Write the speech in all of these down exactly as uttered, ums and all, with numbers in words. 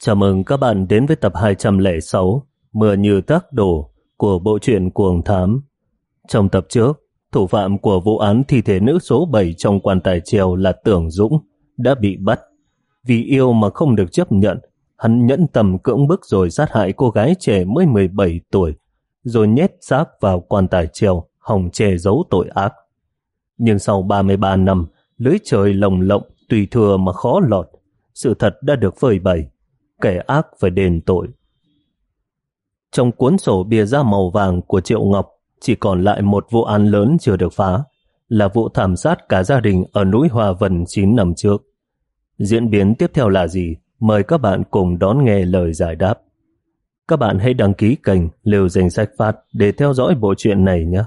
Chào mừng các bạn đến với tập hai trăm lẻ sáu Mưa như thác đổ của bộ truyện Cuồng Thám. Trong tập trước, thủ phạm của vụ án thi thể nữ số bảy trong quan tài treo là Tưởng Dũng đã bị bắt. Vì yêu mà không được chấp nhận, hắn nhẫn tâm cưỡng bức rồi sát hại cô gái trẻ mới mười bảy tuổi, rồi nhét xác vào quan tài treo, hòng che giấu tội ác. Nhưng sau ba mươi ba năm, lưới trời lồng lộng, tùy thừa mà khó lọt, sự thật đã được phơi bày. Kẻ ác phải đền tội. Trong cuốn sổ bìa da màu vàng của Triệu Ngọc chỉ còn lại một vụ án lớn chưa được phá, là vụ thảm sát cả gia đình ở núi Hòa Vân chín năm trước. Diễn biến tiếp theo là gì? Mời các bạn cùng đón nghe lời giải đáp. Các bạn hãy đăng ký kênh Liều Danh Sách Phát để theo dõi bộ truyện này nhé.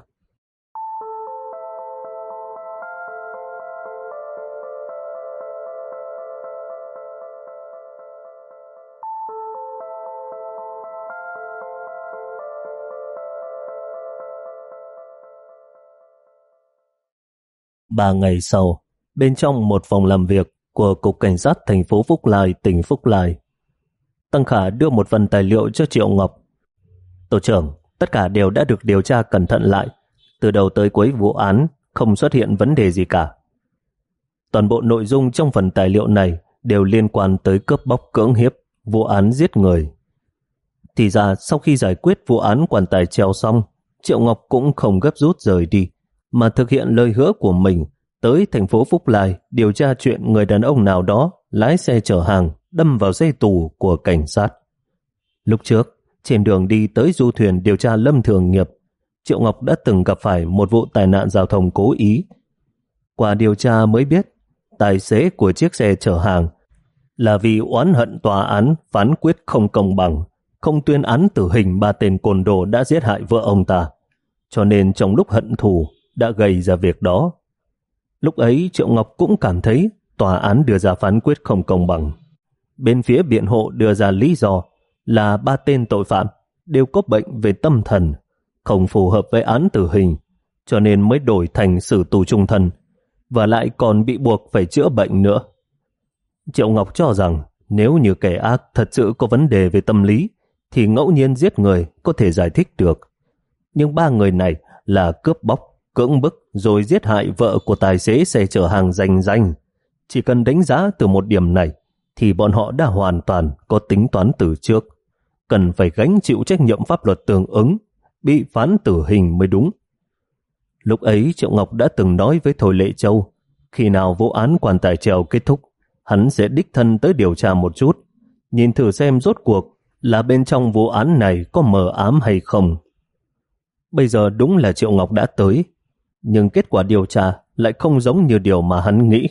Ba ngày sau, bên trong một phòng làm việc của Cục Cảnh sát thành phố Phúc Lai, tỉnh Phúc Lai, Tăng Khả đưa một phần tài liệu cho Triệu Ngọc. Tổ trưởng, tất cả đều đã được điều tra cẩn thận lại. Từ đầu tới cuối vụ án không xuất hiện vấn đề gì cả. Toàn bộ nội dung trong phần tài liệu này đều liên quan tới cướp bóc cưỡng hiếp, vụ án giết người. Thì ra sau khi giải quyết vụ án quan tài treo xong, Triệu Ngọc cũng không gấp rút rời đi, mà thực hiện lời hứa của mình tới thành phố Phúc Lai điều tra chuyện người đàn ông nào đó lái xe chở hàng đâm vào dây tù của cảnh sát. Lúc trước, trên đường đi tới du thuyền điều tra Lâm Thường Nghiệp, Triệu Ngọc đã từng gặp phải một vụ tai nạn giao thông cố ý. Qua điều tra mới biết, tài xế của chiếc xe chở hàng là vì oán hận tòa án phán quyết không công bằng, không tuyên án tử hình ba tên côn đồ đã giết hại vợ ông ta, cho nên trong lúc hận thù đã gây ra việc đó. Lúc ấy Triệu Ngọc cũng cảm thấy tòa án đưa ra phán quyết không công bằng. Bên phía biện hộ đưa ra lý do là ba tên tội phạm đều có bệnh về tâm thần, không phù hợp với án tử hình, cho nên mới đổi thành xử tù chung thân, và lại còn bị buộc phải chữa bệnh nữa. Triệu Ngọc cho rằng nếu như kẻ ác thật sự có vấn đề về tâm lý thì ngẫu nhiên giết người có thể giải thích được. Nhưng ba người này là cướp bóc, cưỡng bức rồi giết hại vợ của tài xế xe chở hàng danh danh. Chỉ cần đánh giá từ một điểm này thì bọn họ đã hoàn toàn có tính toán từ trước, cần phải gánh chịu trách nhiệm pháp luật tương ứng, bị phán tử hình mới đúng. Lúc ấy Triệu Ngọc đã từng nói với Thôi Lệ Châu, khi nào vụ án quan tài treo kết thúc, hắn sẽ đích thân tới điều tra một chút, nhìn thử xem rốt cuộc là bên trong vụ án này có mờ ám hay không. Bây giờ đúng là Triệu Ngọc đã tới, nhưng kết quả điều tra lại không giống như điều mà hắn nghĩ.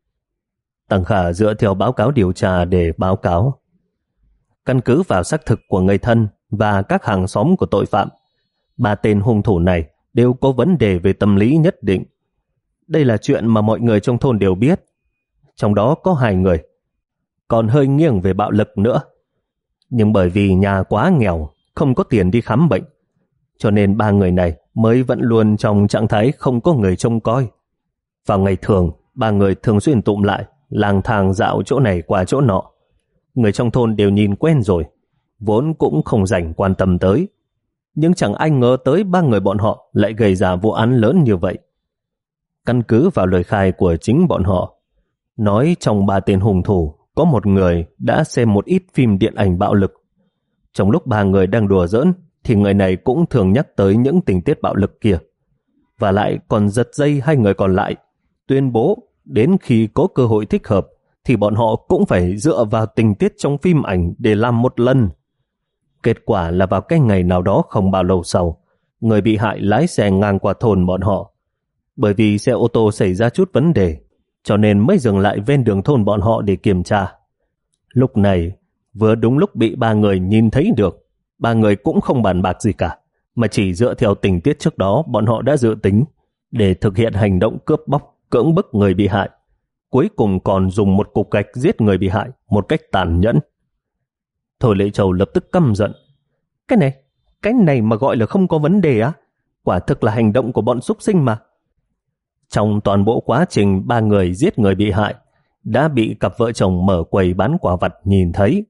Tăng Khả dựa theo báo cáo điều tra để báo cáo. Căn cứ vào xác thực của người thân và các hàng xóm của tội phạm, ba tên hung thủ này đều có vấn đề về tâm lý nhất định. Đây là chuyện mà mọi người trong thôn đều biết. Trong đó có hai người còn hơi nghiêng về bạo lực nữa. Nhưng bởi vì nhà quá nghèo, không có tiền đi khám bệnh, cho nên ba người này mới vẫn luôn trong trạng thái không có người trông coi. Vào ngày thường, ba người thường xuyên tụm lại, lang thang dạo chỗ này qua chỗ nọ. Người trong thôn đều nhìn quen rồi, vốn cũng không rảnh quan tâm tới. Nhưng chẳng ai ngờ tới ba người bọn họ lại gây ra vụ án lớn như vậy. Căn cứ vào lời khai của chính bọn họ, nói trong ba tên hung thủ có một người đã xem một ít phim điện ảnh bạo lực. Trong lúc ba người đang đùa giỡn thì người này cũng thường nhắc tới những tình tiết bạo lực kia, và lại còn giật dây hai người còn lại, tuyên bố đến khi có cơ hội thích hợp thì bọn họ cũng phải dựa vào tình tiết trong phim ảnh để làm một lần. Kết quả là vào cái ngày nào đó không bao lâu sau, người bị hại lái xe ngang qua thôn bọn họ. Bởi vì xe ô tô xảy ra chút vấn đề, cho nên mới dừng lại ven đường thôn bọn họ để kiểm tra. Lúc này, vừa đúng lúc bị ba người nhìn thấy được, ba người cũng không bàn bạc gì cả, mà chỉ dựa theo tình tiết trước đó bọn họ đã dự tính để thực hiện hành động cướp bóc, cưỡng bức người bị hại. Cuối cùng còn dùng một cục gạch giết người bị hại một cách tàn nhẫn. Thôi Lệ Châu lập tức căm giận. Cái này, cái này mà gọi là không có vấn đề á? Quả thực là hành động của bọn súc sinh mà. Trong toàn bộ quá trình ba người giết người bị hại đã bị cặp vợ chồng mở quầy bán quả vặt nhìn thấy.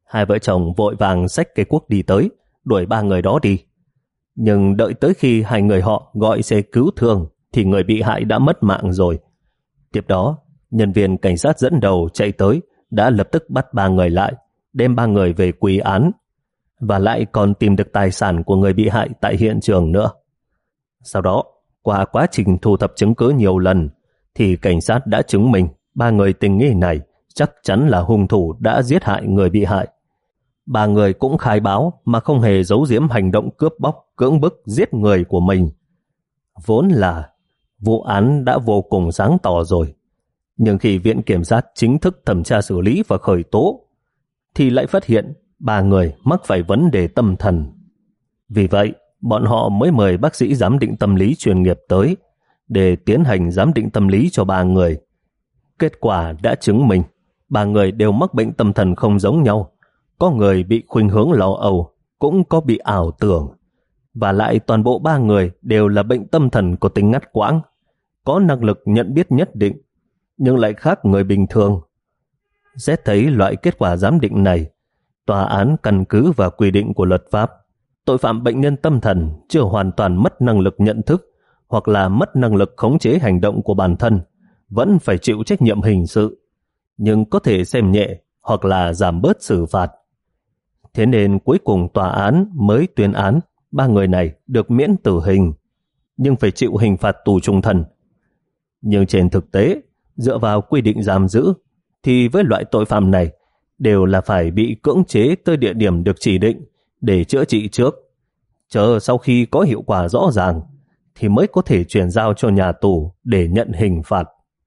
Hai vợ chồng vội vàng xách cây cuốc đi tới, đuổi ba người đó đi. Nhưng đợi tới khi hai người họ gọi xe cứu thương thì người bị hại đã mất mạng rồi. Tiếp đó, nhân viên cảnh sát dẫn đầu chạy tới đã lập tức bắt ba người lại, đem ba người về quy án, và lại còn tìm được tài sản của người bị hại tại hiện trường nữa. Sau đó, qua quá trình thu thập chứng cứ nhiều lần, thì cảnh sát đã chứng minh ba người tình nghi này chắc chắn là hung thủ đã giết hại người bị hại. Ba người cũng khai báo mà không hề giấu giếm hành động cướp bóc, cưỡng bức giết người của mình. Vốn là vụ án đã vô cùng sáng tỏ rồi, nhưng khi viện kiểm sát chính thức thẩm tra xử lý và khởi tố, thì lại phát hiện ba người mắc phải vấn đề tâm thần. Vì vậy, bọn họ mới mời bác sĩ giám định tâm lý chuyên nghiệp tới để tiến hành giám định tâm lý cho ba người. Kết quả đã chứng minh ba người đều mắc bệnh tâm thần không giống nhau. Có người bị khuynh hướng lo âu, cũng có bị ảo tưởng. Và lại toàn bộ ba người đều là bệnh tâm thần có tính ngắt quãng, có năng lực nhận biết nhất định, nhưng lại khác người bình thường. Xét thấy loại kết quả giám định này, tòa án căn cứ vào quy định của luật pháp, tội phạm bệnh nhân tâm thần chưa hoàn toàn mất năng lực nhận thức hoặc là mất năng lực khống chế hành động của bản thân, vẫn phải chịu trách nhiệm hình sự, nhưng có thể xem nhẹ hoặc là giảm bớt xử phạt. Thế nên cuối cùng tòa án mới tuyên án ba người này được miễn tử hình, nhưng phải chịu hình phạt tù chung thân. Nhưng trên thực tế, dựa vào quy định giam giữ, thì với loại tội phạm này đều là phải bị cưỡng chế tới địa điểm được chỉ định để chữa trị trước. Chờ sau khi có hiệu quả rõ ràng, thì mới có thể chuyển giao cho nhà tù để nhận hình phạt.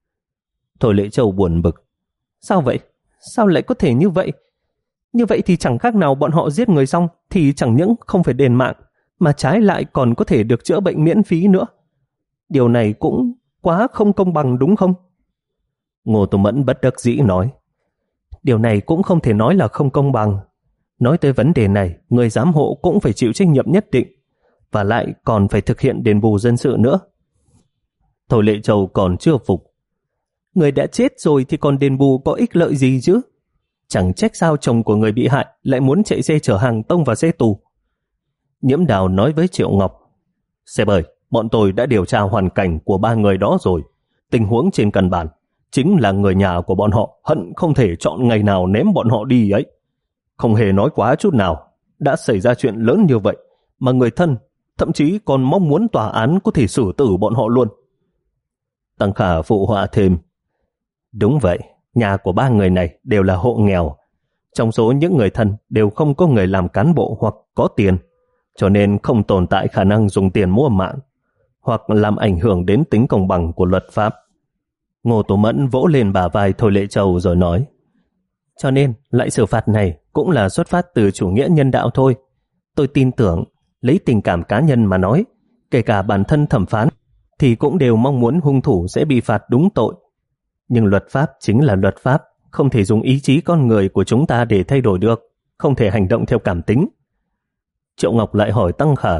Thôi Lệ Châu buồn bực. Sao vậy? Sao lại có thể như vậy? Như vậy thì chẳng khác nào bọn họ giết người xong thì chẳng những không phải đền mạng, mà trái lại còn có thể được chữa bệnh miễn phí nữa. Điều này cũng quá không công bằng đúng không? Ngô Tô Mẫn bất đắc dĩ nói. Điều này cũng không thể nói là không công bằng. Nói tới vấn đề này, người giám hộ cũng phải chịu trách nhiệm nhất định, và lại còn phải thực hiện đền bù dân sự nữa. Thôi Lệ Châu còn chưa phục. Người đã chết rồi thì còn đền bù có ích lợi gì chứ? Chẳng trách sao chồng của người bị hại lại muốn chạy xe chở hàng tông vào xe tù. Nhiễm Đào nói với Triệu Ngọc. Sếp ơi, bọn tôi đã điều tra hoàn cảnh của ba người đó rồi. Tình huống trên căn bản chính là người nhà của bọn họ hận không thể chọn ngày nào ném bọn họ đi ấy. Không hề nói quá chút nào. Đã xảy ra chuyện lớn như vậy mà người thân thậm chí còn mong muốn tòa án có thể xử tử bọn họ luôn. Tăng Khả phụ họa thêm. Đúng vậy, nhà của ba người này đều là hộ nghèo. Trong số những người thân đều không có người làm cán bộ hoặc có tiền, cho nên không tồn tại khả năng dùng tiền mua mạng hoặc làm ảnh hưởng đến tính công bằng của luật pháp. Ngô Tô Mẫn vỗ lên bả vai Thôi Lệ Châu rồi nói. Cho nên loại xử phạt này cũng là xuất phát từ chủ nghĩa nhân đạo thôi. Tôi tin tưởng, lấy tình cảm cá nhân mà nói, kể cả bản thân thẩm phán thì cũng đều mong muốn hung thủ sẽ bị phạt đúng tội. Nhưng luật pháp chính là luật pháp, không thể dùng ý chí con người của chúng ta để thay đổi được, không thể hành động theo cảm tính. Triệu Ngọc lại hỏi Tăng Khả.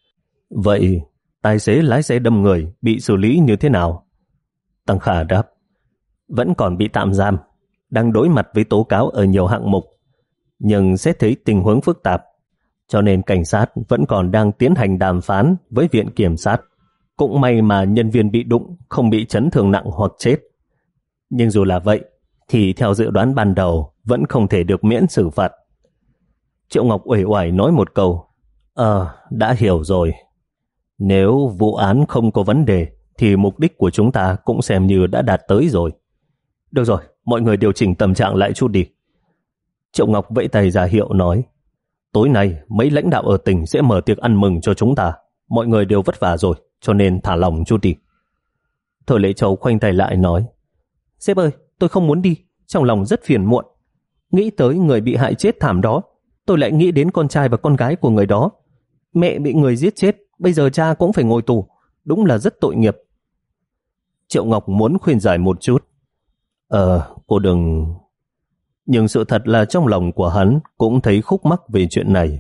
Vậy tài xế lái xe đâm người bị xử lý như thế nào? Tăng Khả đáp. Vẫn còn bị tạm giam, đang đối mặt với tố cáo ở nhiều hạng mục, nhưng xét thấy tình huống phức tạp, cho nên cảnh sát vẫn còn đang tiến hành đàm phán với viện kiểm sát. Cũng may mà nhân viên bị đụng không bị chấn thương nặng hoặc chết. Nhưng dù là vậy, thì theo dự đoán ban đầu vẫn không thể được miễn xử phạt. Triệu Ngọc uể oải nói một câu. Ờ, đã hiểu rồi. Nếu vụ án không có vấn đề, thì mục đích của chúng ta cũng xem như đã đạt tới rồi. Được rồi, mọi người điều chỉnh tâm trạng lại chút đi. Triệu Ngọc vẫy tay ra hiệu nói. Tối nay, mấy lãnh đạo ở tỉnh sẽ mở tiệc ăn mừng cho chúng ta. Mọi người đều vất vả rồi, cho nên thả lòng chút đi. Thôi Lệ Châu khoanh tay lại nói. Sếp ơi, tôi không muốn đi, trong lòng rất phiền muộn. Nghĩ tới người bị hại chết thảm đó, tôi lại nghĩ đến con trai và con gái của người đó. Mẹ bị người giết chết, bây giờ cha cũng phải ngồi tù, đúng là rất tội nghiệp. Triệu Ngọc muốn khuyên giải một chút. Ờ, cô đừng... Nhưng sự thật là trong lòng của hắn cũng thấy khúc mắc về chuyện này.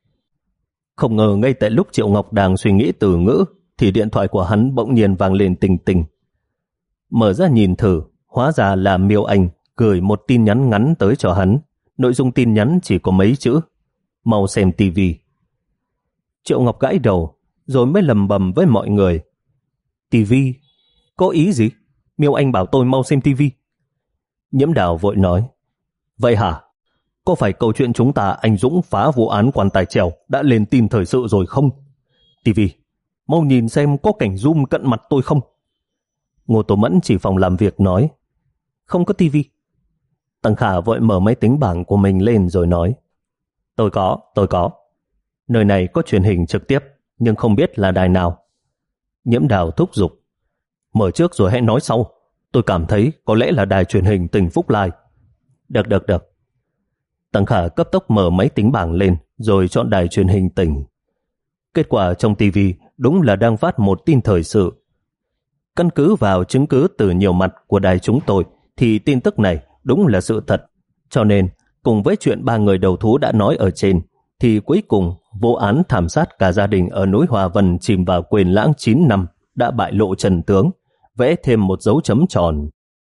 Không ngờ ngay tại lúc Triệu Ngọc đang suy nghĩ từ ngữ, thì điện thoại của hắn bỗng nhiên vang lên tình tình. Mở ra nhìn thử, hóa ra là Miêu Anh gửi một tin nhắn ngắn tới cho hắn, nội dung tin nhắn chỉ có mấy chữ: mau xem tivi. Triệu Ngọc gãi đầu, rồi mới lầm bầm với mọi người: tivi? Có ý gì? Miêu Anh bảo tôi mau xem tivi. Nhiễm Đào vội nói: vậy hả? Có phải câu chuyện chúng ta anh Dũng phá vụ án quan tài treo đã lên tin thời sự rồi không? Tivi, mau nhìn xem có cảnh zoom cận mặt tôi không? Ngô Tố Mẫn chỉ phòng làm việc nói: không có tivi. Tăng Khả vội mở máy tính bảng của mình lên rồi nói: tôi có, tôi có. Nơi này có truyền hình trực tiếp, nhưng không biết là đài nào. Nhiễm Đào thúc giục: mở trước rồi hãy nói sau. Tôi cảm thấy có lẽ là đài truyền hình tỉnh Phúc Lai. Được, được, được. Tăng Khả cấp tốc mở máy tính bảng lên rồi chọn đài truyền hình tỉnh. Kết quả trong tivi đúng là đang phát một tin thời sự. Căn cứ vào chứng cứ từ nhiều mặt của đài chúng tôi thì tin tức này đúng là sự thật. Cho nên, cùng với chuyện ba người đầu thú đã nói ở trên, thì cuối cùng vụ án thảm sát cả gia đình ở núi Hòa Vân chìm vào quên lãng chín năm đã bại lộ trần tướng, vẽ thêm một dấu chấm tròn.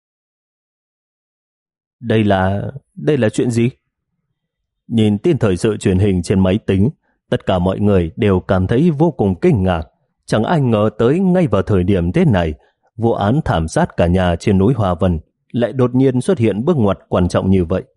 Đây là... đây là chuyện gì? Nhìn tin thời sự truyền hình trên máy tính, tất cả mọi người đều cảm thấy vô cùng kinh ngạc. Chẳng ai ngờ tới ngay vào thời điểm thế này, vụ án thảm sát cả nhà trên núi Hòa Vân lại đột nhiên xuất hiện bước ngoặt quan trọng như vậy.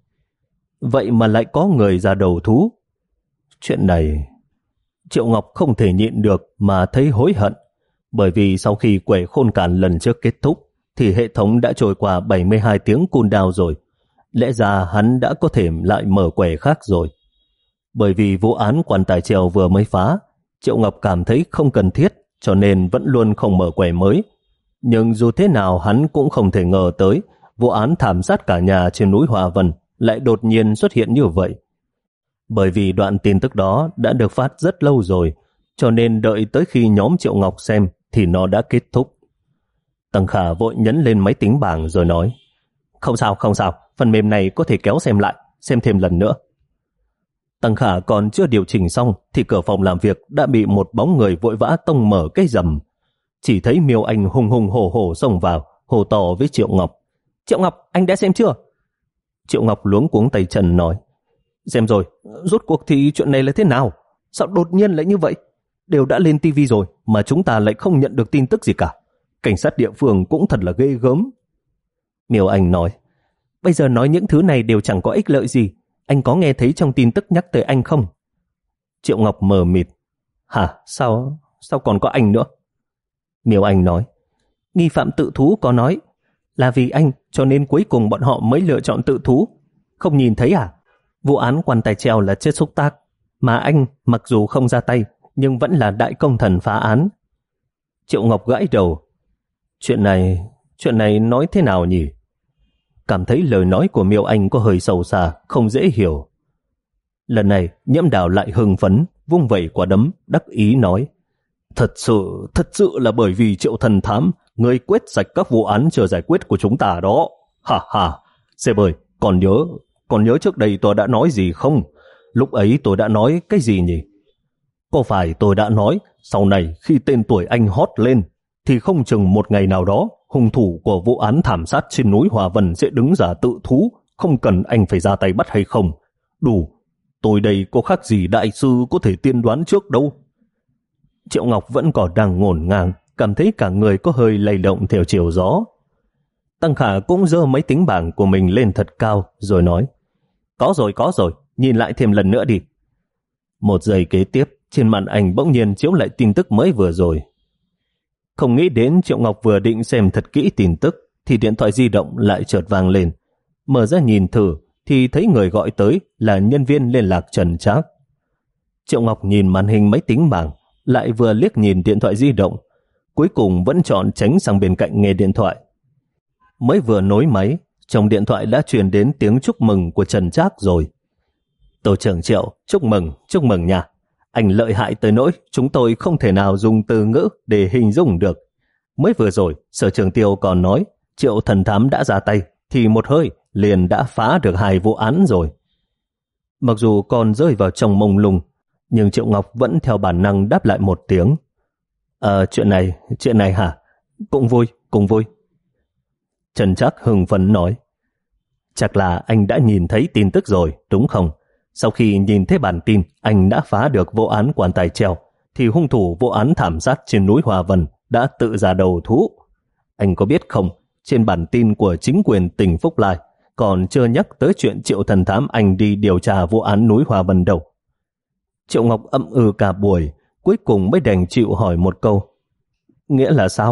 Vậy mà lại có người ra đầu thú. Chuyện này... Triệu Ngọc không thể nhịn được mà thấy hối hận, bởi vì sau khi quẻ khôn càn lần trước kết thúc thì hệ thống đã trôi qua bảy mươi hai tiếng cooldown rồi. Lẽ ra hắn đã có thể lại mở quẻ khác rồi. Bởi vì vụ án quan tài treo vừa mới phá, Triệu Ngọc cảm thấy không cần thiết, cho nên vẫn luôn không mở quẻ mới. Nhưng dù thế nào hắn cũng không thể ngờ tới vụ án thảm sát cả nhà trên núi Hòa Vân lại đột nhiên xuất hiện như vậy. Bởi vì đoạn tin tức đó đã được phát rất lâu rồi, cho nên đợi tới khi nhóm Triệu Ngọc xem thì nó đã kết thúc. Tăng Khả vội nhấn lên máy tính bảng rồi nói: không sao, không sao, phần mềm này có thể kéo xem lại, xem thêm lần nữa. Tăng Khả còn chưa điều chỉnh xong thì cửa phòng làm việc đã bị một bóng người vội vã tông mở cái rầm. Chỉ thấy Miêu Anh hùng hùng hổ hổ xông vào, hô to với Triệu Ngọc: Triệu Ngọc, anh đã xem chưa? Triệu Ngọc luống cuống tay chân nói: xem rồi, rốt cuộc thì chuyện này là thế nào? Sao đột nhiên lại như vậy? Đều đã lên tivi rồi mà chúng ta lại không nhận được tin tức gì cả. Cảnh sát địa phương cũng thật là ghê gớm. Miêu Anh nói: bây giờ nói những thứ này đều chẳng có ích lợi gì. Anh có nghe thấy trong tin tức nhắc tới anh không? Triệu Ngọc mờ mịt: hả? Sao? Sao còn có anh nữa? Miêu Anh nói: nghi phạm tự thú có nói là vì anh cho nên cuối cùng bọn họ mới lựa chọn tự thú. Không nhìn thấy à? Vụ án quan tài treo là chết xúc tác, mà anh mặc dù không ra tay nhưng vẫn là đại công thần phá án. Triệu Ngọc gãi đầu: Chuyện này, chuyện này nói thế nào nhỉ? Cảm thấy lời nói của Miêu Anh có hơi sâu xa, không dễ hiểu. Lần này Nhiễm Đào lại hưng phấn, vung vẩy quả đấm, đắc ý nói: Thật sự, thật sự là bởi vì Triệu thần thám, người quét sạch các vụ án chưa giải quyết của chúng ta đó. Ha ha, sếp ơi, còn nhớ, còn nhớ trước đây tôi đã nói gì không? Lúc ấy tôi đã nói cái gì nhỉ? Có phải tôi đã nói, sau này khi tên tuổi anh hót lên, thì không chừng một ngày nào đó, hung thủ của vụ án thảm sát trên núi Hòa Vân sẽ đứng ra tự thú, không cần anh phải ra tay bắt hay không? Đủ, tôi đây có khác gì đại sư có thể tiên đoán trước đâu. Triệu Ngọc vẫn còn đang ngổn ngang, cảm thấy cả người có hơi lay động theo chiều gió. Tăng Khả cũng giơ máy tính bảng của mình lên thật cao, rồi nói: Có rồi, có rồi, nhìn lại thêm lần nữa đi. Một giây kế tiếp, trên màn ảnh bỗng nhiên chiếu lại tin tức mới vừa rồi. Không nghĩ đến Triệu Ngọc vừa định xem thật kỹ tin tức, thì điện thoại di động lại chợt vang lên. Mở ra nhìn thử, thì thấy người gọi tới là nhân viên liên lạc Trần Trác. Triệu Ngọc nhìn màn hình máy tính bảng, lại vừa liếc nhìn điện thoại di động, cuối cùng vẫn chọn tránh sang bên cạnh nghe điện thoại. Mới vừa nối máy, trong điện thoại đã truyền đến tiếng chúc mừng của Trần Trác rồi. Tổ trưởng Triệu, chúc mừng, chúc mừng nha. Anh lợi hại tới nỗi chúng tôi không thể nào dùng từ ngữ để hình dung được. Mới vừa rồi, Sở trưởng Tiêu còn nói Triệu thần thám đã ra tay, thì một hơi liền đã phá được hai vụ án rồi. Mặc dù còn rơi vào trong mông lung, nhưng Triệu Ngọc vẫn theo bản năng đáp lại một tiếng: À, chuyện này, chuyện này hả? Cũng vui, cũng vui. Trần Trác hưng phấn nói: Chắc là anh đã nhìn thấy tin tức rồi, đúng không? Sau khi nhìn thấy bản tin anh đã phá được vụ án quan tài treo, thì hung thủ vụ án thảm sát trên núi Hòa Vân đã tự ra đầu thú. Anh có biết không, trên bản tin của chính quyền tỉnh Phúc Lai còn chưa nhắc tới chuyện Triệu thần thám anh đi điều tra vụ án núi Hòa Vân đâu. Triệu Ngọc ậm ừ cả buổi, cuối cùng mới đành chịu hỏi một câu. Nghĩa là sao?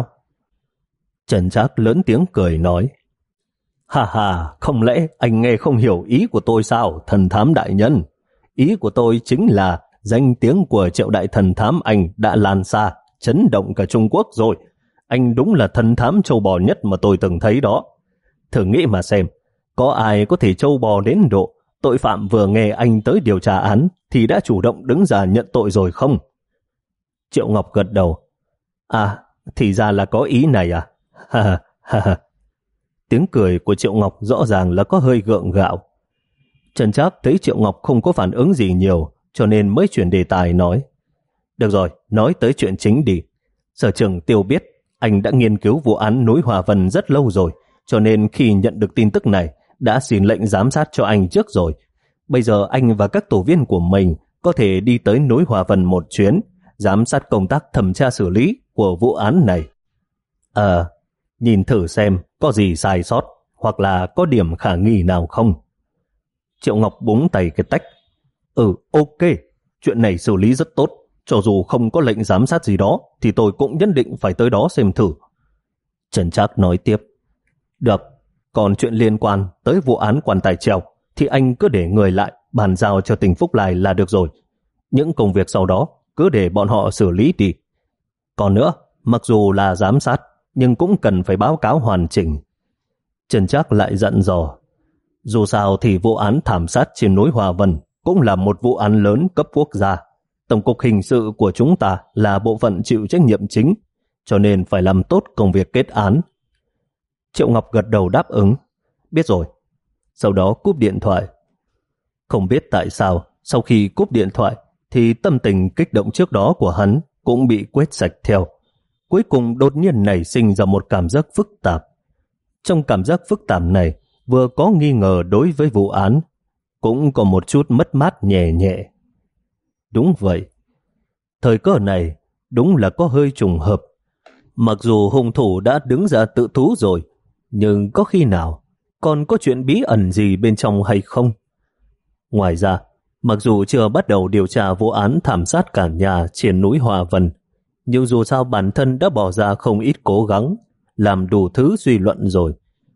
Trần Trác lớn tiếng cười nói. Hà hà, không lẽ anh nghe không hiểu ý của tôi sao, thần thám đại nhân? Ý của tôi chính là danh tiếng của Triệu đại thần thám anh đã lan xa, chấn động cả Trung Quốc rồi. Anh đúng là thần thám châu bò nhất mà tôi từng thấy đó. Thử nghĩ mà xem, có ai có thể châu bò đến độ tội phạm vừa nghe anh tới điều tra án thì đã chủ động đứng ra nhận tội rồi không? Triệu Ngọc gật đầu. À, thì ra là có ý này à? Ha ha ha ha. Tiếng cười của Triệu Ngọc rõ ràng là có hơi gượng gạo. Trần Trác thấy Triệu Ngọc không có phản ứng gì nhiều, cho nên mới chuyển đề tài nói. Được rồi, nói tới chuyện chính đi. Sở trưởng Tiêu biết anh đã nghiên cứu vụ án núi Hòa Vân rất lâu rồi, cho nên khi nhận được tin tức này đã xin lệnh giám sát cho anh trước rồi. Bây giờ anh và các tổ viên của mình có thể đi tới núi Hòa Vân một chuyến, giám sát công tác thẩm tra xử lý của vụ án này. Ờ, nhìn thử xem có gì sai sót hoặc là có điểm khả nghi nào không. Triệu Ngọc búng tay cái tách. Ừ, ok, chuyện này xử lý rất tốt. Cho dù không có lệnh giám sát gì đó thì tôi cũng nhất định phải tới đó xem thử. Trần Trác nói tiếp. Được, còn chuyện liên quan tới vụ án quan tài treo thì anh cứ để người lại bàn giao cho tỉnh Phúc Lai là được rồi. Những công việc sau đó cứ để bọn họ xử lý đi. Còn nữa, mặc dù là giám sát nhưng cũng cần phải báo cáo hoàn chỉnh. Trần Trác lại dặn dò. Dù sao thì vụ án thảm sát trên núi Hòa Vân cũng là một vụ án lớn cấp quốc gia. Tổng cục hình sự của chúng ta là bộ phận chịu trách nhiệm chính, cho nên phải làm tốt công việc kết án. Triệu Ngọc gật đầu đáp ứng. Biết rồi. Sau đó cúp điện thoại. Không biết tại sao, sau khi cúp điện thoại, thì tâm tình kích động trước đó của hắn cũng bị quét sạch theo. Cuối cùng đột nhiên nảy sinh ra một cảm giác phức tạp. Trong cảm giác phức tạp này, vừa có nghi ngờ đối với vụ án, cũng có một chút mất mát nhẹ nhẹ. Đúng vậy. Thời cơ này đúng là có hơi trùng hợp. Mặc dù hung thủ đã đứng ra tự thú rồi, nhưng có khi nào còn có chuyện bí ẩn gì bên trong hay không? Ngoài ra, mặc dù chưa bắt đầu điều tra vụ án thảm sát cả nhà trên núi Hòa Vân, nhưng dù sao bản thân đã bỏ ra không ít cố gắng, làm đủ thứ suy luận rồi.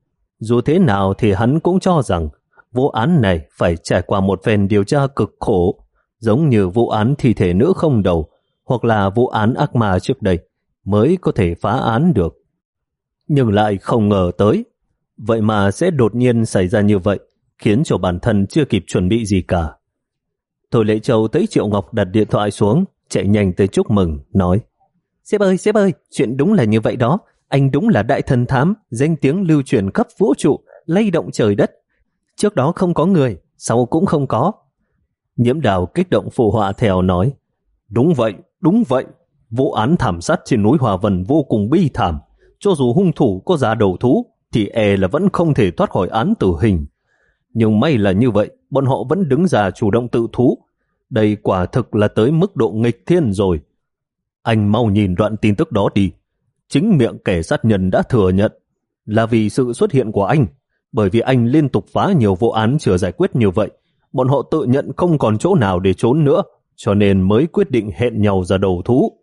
Dù thế nào thì hắn cũng cho rằng vụ án này phải trải qua một phen điều tra cực khổ, giống như vụ án thi thể nữ không đầu hoặc là vụ án ác ma trước đây mới có thể phá án được. Nhưng lại không ngờ tới, vậy mà sẽ đột nhiên xảy ra như vậy, khiến cho bản thân chưa kịp chuẩn bị gì cả. Thôi Lệ Châu thấy Triệu Ngọc đặt điện thoại xuống, chạy nhanh tới chúc mừng, nói: Sếp ơi, sếp ơi, chuyện đúng là như vậy đó. Anh đúng là đại thần thám, danh tiếng lưu truyền khắp vũ trụ, lay động trời đất. Trước đó không có người, sau cũng không có. Nhiễm Đào kích động phụ họa theo nói: Đúng vậy, đúng vậy. Vụ án thảm sát trên núi Hòa Vân vô cùng bi thảm. Cho dù hung thủ có ra đầu thú, thì e là vẫn không thể thoát khỏi án tử hình. Nhưng may là như vậy, bọn họ vẫn đứng ra chủ động tự thú. Đây quả thực là tới mức độ nghịch thiên rồi. Anh mau nhìn đoạn tin tức đó đi. Chính miệng kẻ sát nhân đã thừa nhận là vì sự xuất hiện của anh. Bởi vì anh liên tục phá nhiều vụ án chưa giải quyết như vậy, bọn họ tự nhận không còn chỗ nào để trốn nữa, cho nên mới quyết định hẹn nhau ra đầu thú.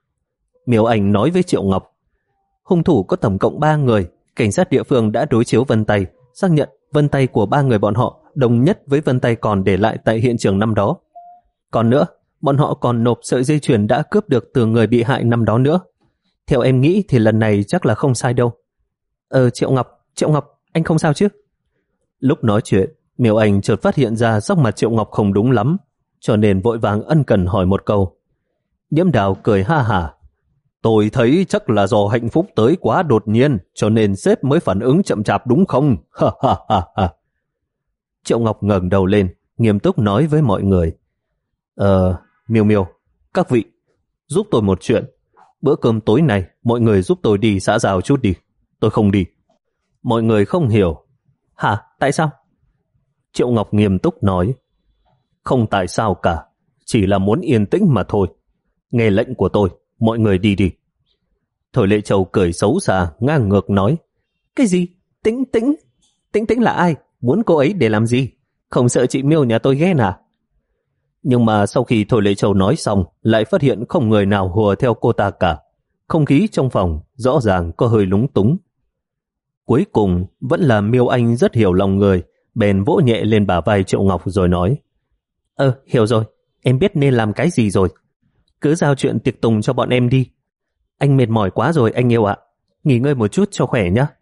Miêu Anh nói với Triệu Ngọc: Hung thủ có tổng cộng ba người. Cảnh sát địa phương đã đối chiếu vân tay, xác nhận vân tay của ba người bọn họ đồng nhất với vân tay còn để lại tại hiện trường năm đó. Còn nữa, bọn họ còn nộp sợi dây chuyền đã cướp được từ người bị hại năm đó nữa. Theo em nghĩ thì lần này chắc là không sai đâu. Ờ Triệu Ngọc, Triệu Ngọc, anh không sao chứ? Lúc nói chuyện, Miêu Anh chợt phát hiện ra sắc mặt Triệu Ngọc không đúng lắm, cho nên vội vàng ân cần hỏi một câu. Nhiễm Đào cười ha hả: Tôi thấy chắc là do hạnh phúc tới quá đột nhiên, cho nên sếp mới phản ứng chậm chạp đúng không? Ha ha ha ha. Triệu Ngọc ngẩng đầu lên, nghiêm túc nói với mọi người: Ờ, Miêu Miêu, các vị, giúp tôi một chuyện. Bữa cơm tối này, mọi người giúp tôi đi xã giao chút đi. Tôi không đi. Mọi người không hiểu. Hả? Tại sao? Triệu Ngọc nghiêm túc nói. Không tại sao cả, chỉ là muốn yên tĩnh mà thôi. Nghe lệnh của tôi, mọi người đi đi. Thôi Lệ Châu cười xấu xa, ngang ngược nói. Cái gì? Tĩnh tĩnh? Tĩnh tĩnh là ai? Muốn cô ấy để làm gì? Không sợ chị Miêu nhà tôi ghen à? Nhưng mà sau khi Thôi Lệ Châu nói xong, lại phát hiện không người nào hùa theo cô ta cả. Không khí trong phòng rõ ràng có hơi lúng túng. Cuối cùng vẫn là Miêu Anh rất hiểu lòng người, bèn vỗ nhẹ lên bả vai Triệu Ngọc rồi nói. Ờ, hiểu rồi, em biết nên làm cái gì rồi. Cứ giao chuyện tiệc tùng cho bọn em đi. Anh mệt mỏi quá rồi anh yêu ạ. Nghỉ ngơi một chút cho khỏe nhé.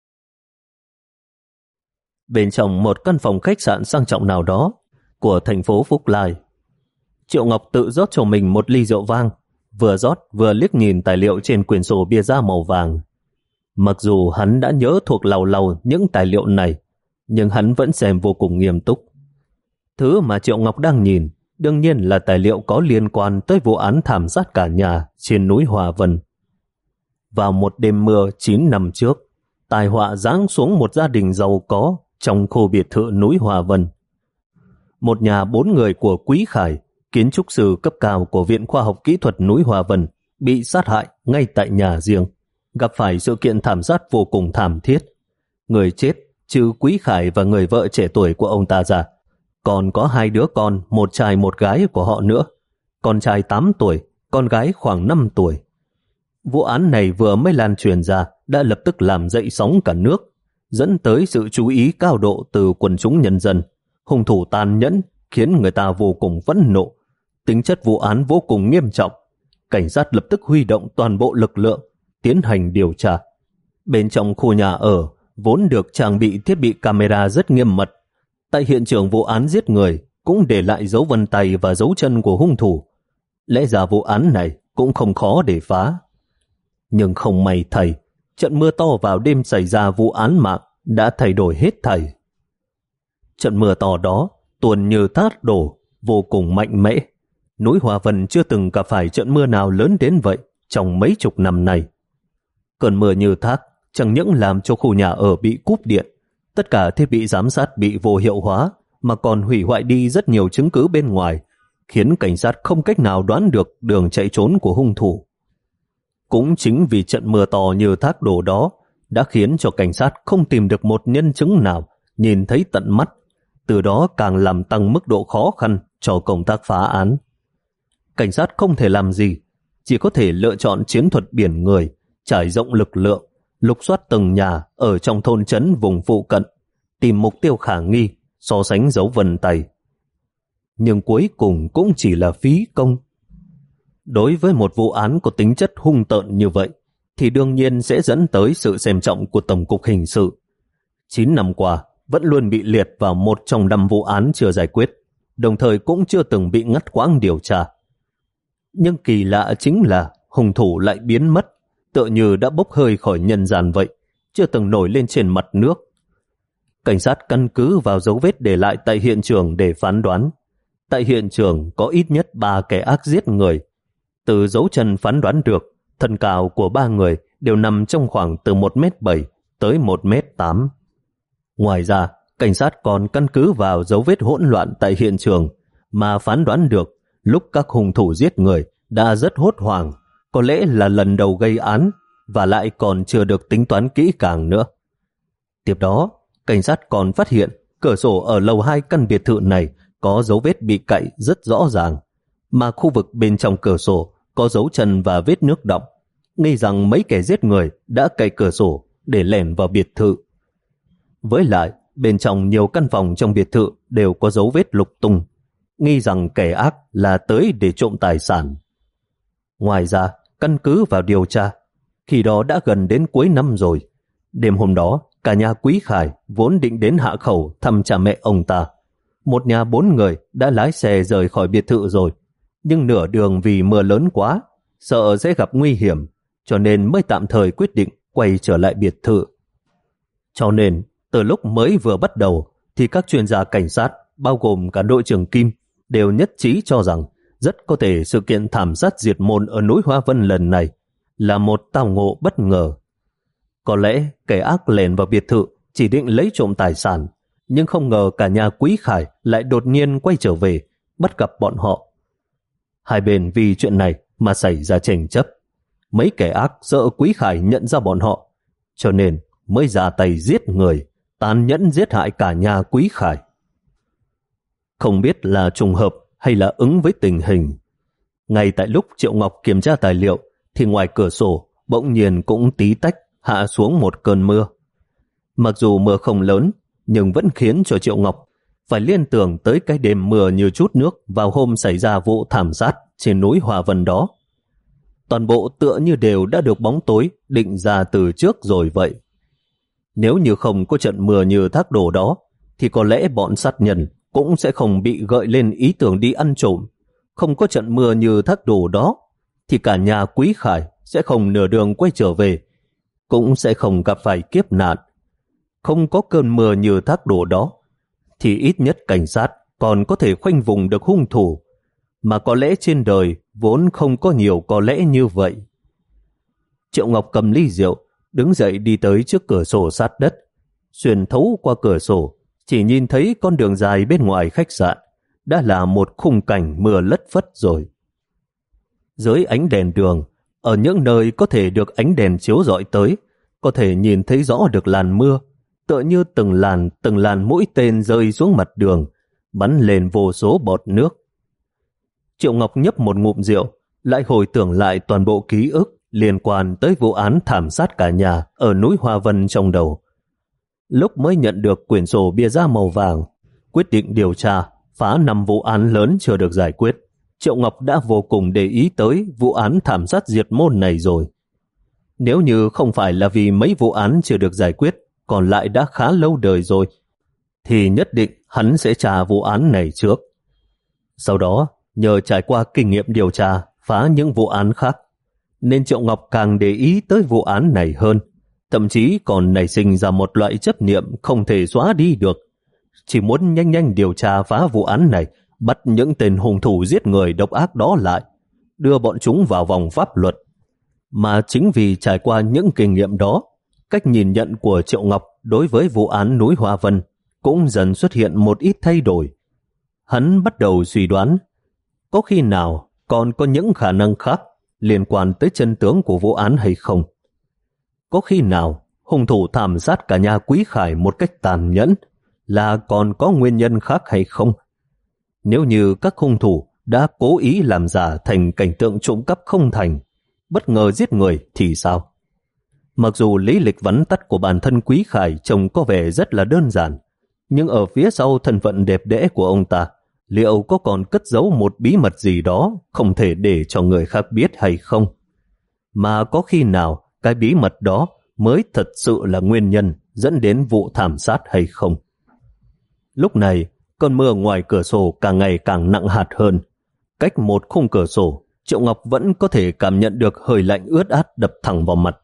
Bên trong một căn phòng khách sạn sang trọng nào đó của thành phố Phúc Lai, Triệu Ngọc tự rót cho mình một ly rượu vang, vừa rót vừa liếc nhìn tài liệu trên quyển sổ bia da màu vàng. Mặc dù hắn đã nhớ thuộc lầu lầu những tài liệu này, nhưng hắn vẫn xem vô cùng nghiêm túc. Thứ mà Triệu Ngọc đang nhìn đương nhiên là tài liệu có liên quan tới vụ án thảm sát cả nhà trên núi Hòa Vân. Vào một đêm mưa chín năm trước, tai họa giáng xuống một gia đình giàu có trong khu biệt thự núi Hòa Vân. Một nhà bốn người của Quý Khải, kiến trúc sư cấp cao của Viện Khoa học Kỹ thuật núi Hòa Vân, bị sát hại ngay tại nhà riêng, gặp phải sự kiện thảm sát vô cùng thảm thiết. Người chết trừ Quý Khải và người vợ trẻ tuổi của ông ta ra, còn có hai đứa con, một trai một gái của họ nữa. Con trai tám tuổi, con gái khoảng năm tuổi. Vụ án này vừa mới lan truyền ra đã lập tức làm dậy sóng cả nước, dẫn tới sự chú ý cao độ từ quần chúng nhân dân. Hung thủ tàn nhẫn khiến người ta vô cùng phẫn nộ. Tính chất vụ án vô cùng nghiêm trọng. Cảnh sát lập tức huy động toàn bộ lực lượng tiến hành điều tra. Bên trong khu nhà ở vốn được trang bị thiết bị camera rất nghiêm mật. Tại hiện trường vụ án giết người cũng để lại dấu vân tay và dấu chân của hung thủ. Lẽ ra vụ án này cũng không khó để phá. Nhưng không may thầy, trận mưa to vào đêm xảy ra vụ án mạng đã thay đổi hết thảy. Trận mưa to đó tuôn như thác đổ, vô cùng mạnh mẽ. Núi Hòa Vân chưa từng gặp phải trận mưa nào lớn đến vậy trong mấy chục năm nay. Cơn mưa như thác chẳng những làm cho khu nhà ở bị cúp điện, tất cả thiết bị giám sát bị vô hiệu hóa, mà còn hủy hoại đi rất nhiều chứng cứ bên ngoài, khiến cảnh sát không cách nào đoán được đường chạy trốn của hung thủ. Cũng chính vì trận mưa to như thác đổ đó đã khiến cho cảnh sát không tìm được một nhân chứng nào nhìn thấy tận mắt, từ đó càng làm tăng mức độ khó khăn cho công tác phá án. Cảnh sát không thể làm gì, chỉ có thể lựa chọn chiến thuật biển người, trải rộng lực lượng, lục soát từng nhà ở trong thôn trấn vùng phụ cận, tìm mục tiêu khả nghi, so sánh dấu vân tay. Nhưng cuối cùng cũng chỉ là phí công. Đối với một vụ án có tính chất hung tợn như vậy, thì đương nhiên sẽ dẫn tới sự xem trọng của Tổng cục Hình sự. Chín năm qua, vẫn luôn bị liệt vào một trong năm vụ án chưa giải quyết, đồng thời cũng chưa từng bị ngắt quãng điều tra. Nhưng kỳ lạ chính là hung thủ lại biến mất, tựa như đã bốc hơi khỏi nhân gian vậy, chưa từng nổi lên trên mặt nước. Cảnh sát căn cứ vào dấu vết để lại tại hiện trường để phán đoán. Tại hiện trường có ít nhất ba kẻ ác giết người. Từ dấu chân phán đoán được, thân cao của ba người đều nằm trong khoảng từ một mét bảy tới một mét tám. Ngoài ra, cảnh sát còn căn cứ vào dấu vết hỗn loạn tại hiện trường mà phán đoán được lúc các hung thủ giết người đã rất hốt hoảng, có lẽ là lần đầu gây án và lại còn chưa được tính toán kỹ càng nữa. Tiếp đó, cảnh sát còn phát hiện cửa sổ ở lầu hai căn biệt thự này có dấu vết bị cạy rất rõ ràng, mà khu vực bên trong cửa sổ có dấu chân và vết nước đọng, nghi rằng mấy kẻ giết người đã cậy cửa sổ để lẻn vào biệt thự. Với lại, bên trong nhiều căn phòng trong biệt thự đều có dấu vết lục tung, nghi rằng kẻ ác là tới để trộm tài sản. Ngoài ra, căn cứ vào điều tra, khi đó đã gần đến cuối năm rồi. Đêm hôm đó, cả nhà Quý Khải vốn định đến Hạ Khẩu thăm cha mẹ ông ta. Một nhà bốn người đã lái xe rời khỏi biệt thự rồi, nhưng nửa đường vì mưa lớn quá, sợ sẽ gặp nguy hiểm, cho nên mới tạm thời quyết định quay trở lại biệt thự. Cho nên, từ lúc mới vừa bắt đầu, thì các chuyên gia cảnh sát, bao gồm cả đội trưởng Kim, đều nhất trí cho rằng rất có thể sự kiện thảm sát diệt môn ở núi Hoa Vân lần này là một tao ngộ bất ngờ. Có lẽ kẻ ác lẻn vào biệt thự chỉ định lấy trộm tài sản, nhưng không ngờ cả nhà Quý Khải lại đột nhiên quay trở về, bắt gặp bọn họ. Hai bên vì chuyện này mà xảy ra tranh chấp. Mấy kẻ ác sợ Quý Khải nhận ra bọn họ, cho nên mới ra tay giết người, tàn nhẫn giết hại cả nhà Quý Khải. Không biết là trùng hợp hay là ứng với tình hình. Ngay tại lúc Triệu Ngọc kiểm tra tài liệu, thì ngoài cửa sổ bỗng nhiên cũng tí tách hạ xuống một cơn mưa. Mặc dù mưa không lớn, nhưng vẫn khiến cho Triệu Ngọc phải liên tưởng tới cái đêm mưa như chút nước vào hôm xảy ra vụ thảm sát trên núi Hòa Vân đó. Toàn bộ tựa như đều đã được bóng tối định ra từ trước rồi vậy. Nếu như không có trận mưa như thác đổ đó, thì có lẽ bọn sát nhân cũng sẽ không bị gợi lên ý tưởng đi ăn trộm. Không có trận mưa như thác đổ đó, thì cả nhà Quý Khải sẽ không nửa đường quay trở về, cũng sẽ không gặp phải kiếp nạn. Không có cơn mưa như thác đổ đó, thì ít nhất cảnh sát còn có thể khoanh vùng được hung thủ. Mà có lẽ trên đời vốn không có nhiều có lẽ như vậy. Triệu Ngọc cầm ly rượu, đứng dậy đi tới trước cửa sổ sát đất. Xuyên thấu qua cửa sổ, chỉ nhìn thấy con đường dài bên ngoài khách sạn, đã là một khung cảnh mưa lất phất rồi. Dưới ánh đèn đường, ở những nơi có thể được ánh đèn chiếu rọi tới, có thể nhìn thấy rõ được làn mưa, tựa như từng làn từng làn mũi tên rơi xuống mặt đường, bắn lên vô số bọt nước. Triệu Ngọc nhấp một ngụm rượu, lại hồi tưởng lại toàn bộ ký ức liên quan tới vụ án thảm sát cả nhà ở núi Hoa Vân trong đầu. Lúc mới nhận được quyển sổ bia da màu vàng, quyết định điều tra phá năm vụ án lớn chưa được giải quyết, Triệu Ngọc đã vô cùng để ý tới vụ án thảm sát diệt môn này rồi. Nếu như không phải là vì mấy vụ án chưa được giải quyết còn lại đã khá lâu đời rồi, thì nhất định hắn sẽ tra vụ án này trước. Sau đó, nhờ trải qua kinh nghiệm điều tra phá những vụ án khác, nên Triệu Ngọc càng để ý tới vụ án này hơn, thậm chí còn nảy sinh ra một loại chấp niệm không thể xóa đi được. Chỉ muốn nhanh nhanh điều tra phá vụ án này, bắt những tên hung thủ giết người độc ác đó lại, đưa bọn chúng vào vòng pháp luật. Mà chính vì trải qua những kinh nghiệm đó, cách nhìn nhận của Triệu Ngọc đối với vụ án núi Hoa Vân cũng dần xuất hiện một ít thay đổi. Hắn bắt đầu suy đoán, có khi nào còn có những khả năng khác liên quan tới chân tướng của vụ án hay không? Có khi nào hung thủ thảm sát cả nhà Quý Khải một cách tàn nhẫn là còn có nguyên nhân khác hay không? Nếu như các hung thủ đã cố ý làm giả thành cảnh tượng trộm cắp không thành, bất ngờ giết người thì sao? Mặc dù lý lịch vắn tắt của bản thân Quý Khải trông có vẻ rất là đơn giản, nhưng ở phía sau thân phận đẹp đẽ của ông ta, liệu có còn cất giấu một bí mật gì đó không thể để cho người khác biết hay không? Mà có khi nào cái bí mật đó mới thật sự là nguyên nhân dẫn đến vụ thảm sát hay không? Lúc này, cơn mưa ngoài cửa sổ càng ngày càng nặng hạt hơn. Cách một khung cửa sổ, Triệu Ngọc vẫn có thể cảm nhận được hơi lạnh ướt át đập thẳng vào mặt.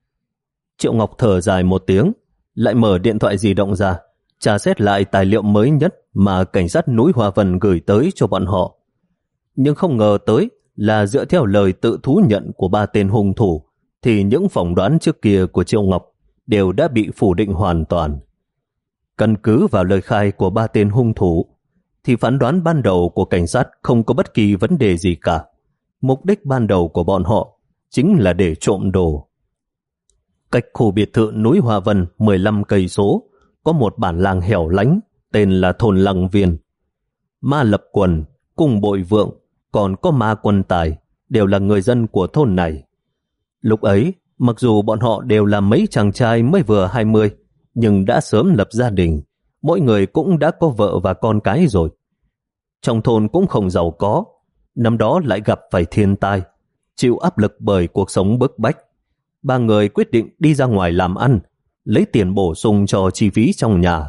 Triệu Ngọc thở dài một tiếng, lại mở điện thoại di động ra, tra xét lại tài liệu mới nhất mà cảnh sát núi Hoa Vân gửi tới cho bọn họ. Nhưng không ngờ tới là dựa theo lời tự thú nhận của ba tên hung thủ, thì những phỏng đoán trước kia của Triệu Ngọc đều đã bị phủ định hoàn toàn. Căn cứ vào lời khai của ba tên hung thủ, thì phán đoán ban đầu của cảnh sát không có bất kỳ vấn đề gì cả. Mục đích ban đầu của bọn họ chính là để trộm đồ. Cách khu biệt thự núi Hoa Vân mười lăm cây số, có một bản làng hẻo lánh tên là thôn Lăng Viên. Ma Lập Quần, Cung Bội Vượng, còn có Ma Quân Tài đều là người dân của thôn này. Lúc ấy, mặc dù bọn họ đều là mấy chàng trai mới vừa hai mươi, nhưng đã sớm lập gia đình, mỗi người cũng đã có vợ và con cái rồi. Trong thôn cũng không giàu có, năm đó lại gặp phải thiên tai, chịu áp lực bởi cuộc sống bức bách. Ba người quyết định đi ra ngoài làm ăn, lấy tiền bổ sung cho chi phí trong nhà.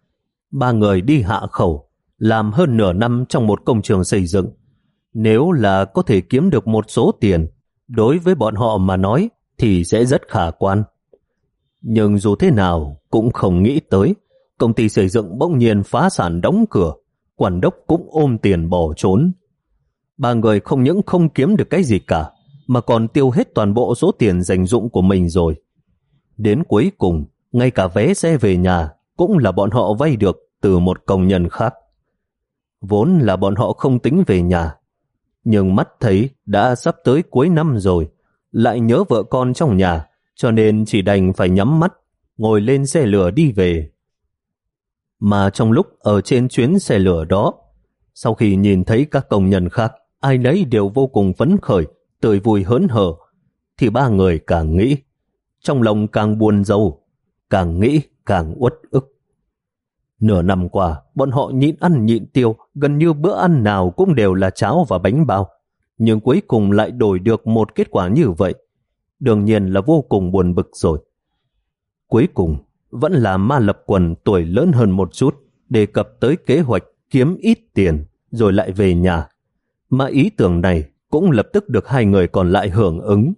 Ba người đi hạ khẩu, làm hơn nửa năm trong một công trường xây dựng. Nếu là có thể kiếm được một số tiền, đối với bọn họ mà nói thì sẽ rất khả quan. Nhưng dù thế nào cũng không nghĩ tới, công ty xây dựng bỗng nhiên phá sản đóng cửa, quản đốc cũng ôm tiền bỏ trốn. Ba người không những không kiếm được cái gì cả, mà còn tiêu hết toàn bộ số tiền dành dụm của mình rồi. Đến cuối cùng, ngay cả vé xe về nhà cũng là bọn họ vay được từ một công nhân khác. Vốn là bọn họ không tính về nhà, nhưng mắt thấy đã sắp tới cuối năm rồi, lại nhớ vợ con trong nhà, cho nên chỉ đành phải nhắm mắt, ngồi lên xe lửa đi về. Mà trong lúc ở trên chuyến xe lửa đó, sau khi nhìn thấy các công nhân khác, ai nấy đều vô cùng phấn khởi, tươi vui hớn hở, thì ba người càng nghĩ, trong lòng càng buồn rầu, càng nghĩ càng uất ức. Nửa năm qua, bọn họ nhịn ăn nhịn tiêu, gần như bữa ăn nào cũng đều là cháo và bánh bao, nhưng cuối cùng lại đổi được một kết quả như vậy. Đương nhiên là vô cùng buồn bực rồi. Cuối cùng, vẫn là Ma Lập Quần tuổi lớn hơn một chút, đề cập tới kế hoạch kiếm ít tiền, rồi lại về nhà. Mà ý tưởng này cũng lập tức được hai người còn lại hưởng ứng.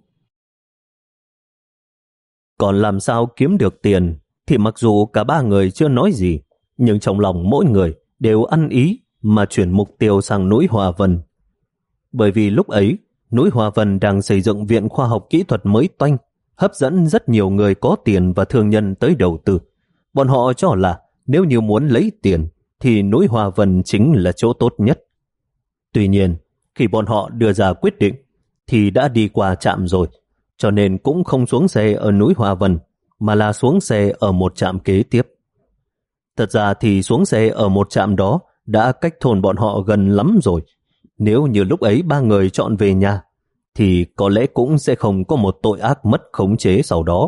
Còn làm sao kiếm được tiền, thì mặc dù cả ba người chưa nói gì, nhưng trong lòng mỗi người đều ăn ý mà chuyển mục tiêu sang núi Hòa Vân. Bởi vì lúc ấy, núi Hòa Vân đang xây dựng viện khoa học kỹ thuật mới toanh, hấp dẫn rất nhiều người có tiền và thương nhân tới đầu tư. Bọn họ cho là nếu như muốn lấy tiền, thì núi Hòa Vân chính là chỗ tốt nhất. Tuy nhiên, khi bọn họ đưa ra quyết định, thì đã đi qua trạm rồi, cho nên cũng không xuống xe ở núi Hòa Vân, mà là xuống xe ở một trạm kế tiếp. Thật ra thì xuống xe ở một trạm đó đã cách thôn bọn họ gần lắm rồi. Nếu như lúc ấy ba người chọn về nhà, thì có lẽ cũng sẽ không có một tội ác mất khống chế sau đó.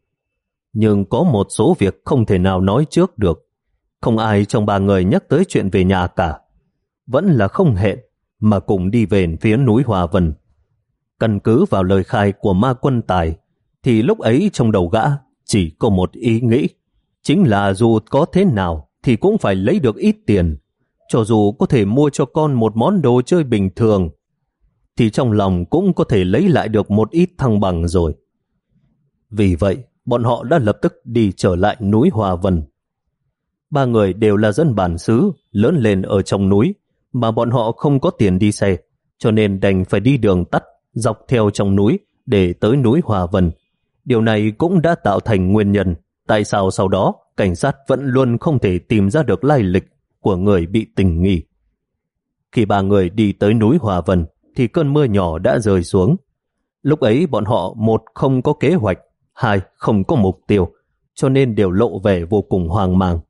Nhưng có một số việc không thể nào nói trước được. Không ai trong ba người nhắc tới chuyện về nhà cả. Vẫn là không hẹn mà cùng đi về phía núi Hòa Vân. Căn cứ vào lời khai của Ma Quân Tài, thì lúc ấy trong đầu gã chỉ có một ý nghĩ, chính là dù có thế nào thì cũng phải lấy được ít tiền. Cho dù có thể mua cho con một món đồ chơi bình thường, thì trong lòng cũng có thể lấy lại được một ít thăng bằng rồi. Vì vậy, bọn họ đã lập tức đi trở lại núi Hòa Vân. Ba người đều là dân bản xứ, lớn lên ở trong núi, mà bọn họ không có tiền đi xe, cho nên đành phải đi đường tắt, dọc theo trong núi để tới núi Hòa Vân. Điều này cũng đã tạo thành nguyên nhân tại sao sau đó cảnh sát vẫn luôn không thể tìm ra được lai lịch của người bị tình nghi. Khi ba người đi tới núi Hòa Vân, thì cơn mưa nhỏ đã rơi xuống. Lúc ấy bọn họ một không có kế hoạch, hai không có mục tiêu, cho nên đều lộ vẻ vô cùng hoang mang.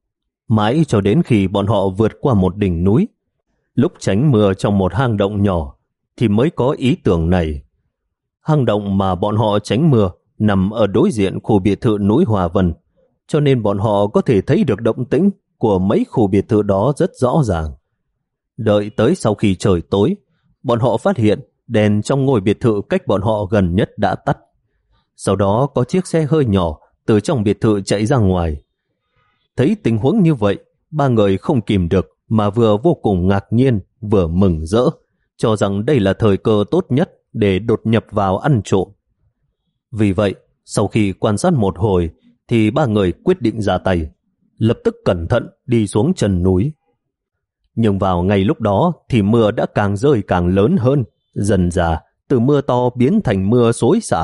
Mãi cho đến khi bọn họ vượt qua một đỉnh núi, lúc tránh mưa trong một hang động nhỏ, thì mới có ý tưởng này. Hang động mà bọn họ tránh mưa nằm ở đối diện khu biệt thự núi Hòa Vân, cho nên bọn họ có thể thấy được động tĩnh của mấy khu biệt thự đó rất rõ ràng. Đợi tới sau khi trời tối, bọn họ phát hiện đèn trong ngôi biệt thự cách bọn họ gần nhất đã tắt. Sau đó có chiếc xe hơi nhỏ từ trong biệt thự chạy ra ngoài. Thấy tình huống như vậy, ba người không kìm được mà vừa vô cùng ngạc nhiên vừa mừng rỡ, cho rằng đây là thời cơ tốt nhất để đột nhập vào ăn trộm. Vì vậy, sau khi quan sát một hồi, thì ba người quyết định ra tay, lập tức cẩn thận đi xuống chân núi. Nhưng vào ngay lúc đó thì mưa đã càng rơi càng lớn hơn, dần dà từ mưa to biến thành mưa xối xả.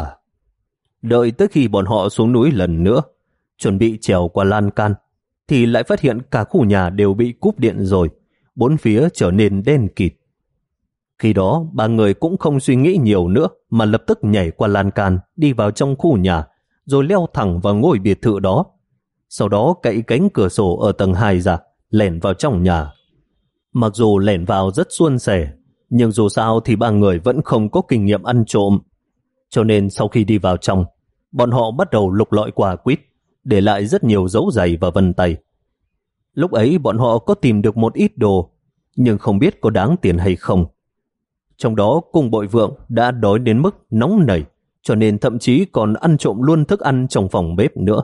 Đợi tới khi bọn họ xuống núi lần nữa, chuẩn bị trèo qua lan can, thì lại phát hiện cả khu nhà đều bị cúp điện rồi, bốn phía trở nên đen kịt. Khi đó, ba người cũng không suy nghĩ nhiều nữa mà lập tức nhảy qua lan can, đi vào trong khu nhà, rồi leo thẳng vào ngôi biệt thự đó. Sau đó cậy cánh cửa sổ ở tầng hai ra, lẻn vào trong nhà. Mặc dù lẻn vào rất suôn sẻ, nhưng dù sao thì ba người vẫn không có kinh nghiệm ăn trộm. Cho nên sau khi đi vào trong, bọn họ bắt đầu lục lọi quả quýt, để lại rất nhiều dấu giày và vân tay. Lúc ấy bọn họ có tìm được một ít đồ, nhưng không biết có đáng tiền hay không. Trong đó Cung Bội Vượng đã đói đến mức nóng nảy, cho nên thậm chí còn ăn trộm luôn thức ăn trong phòng bếp nữa.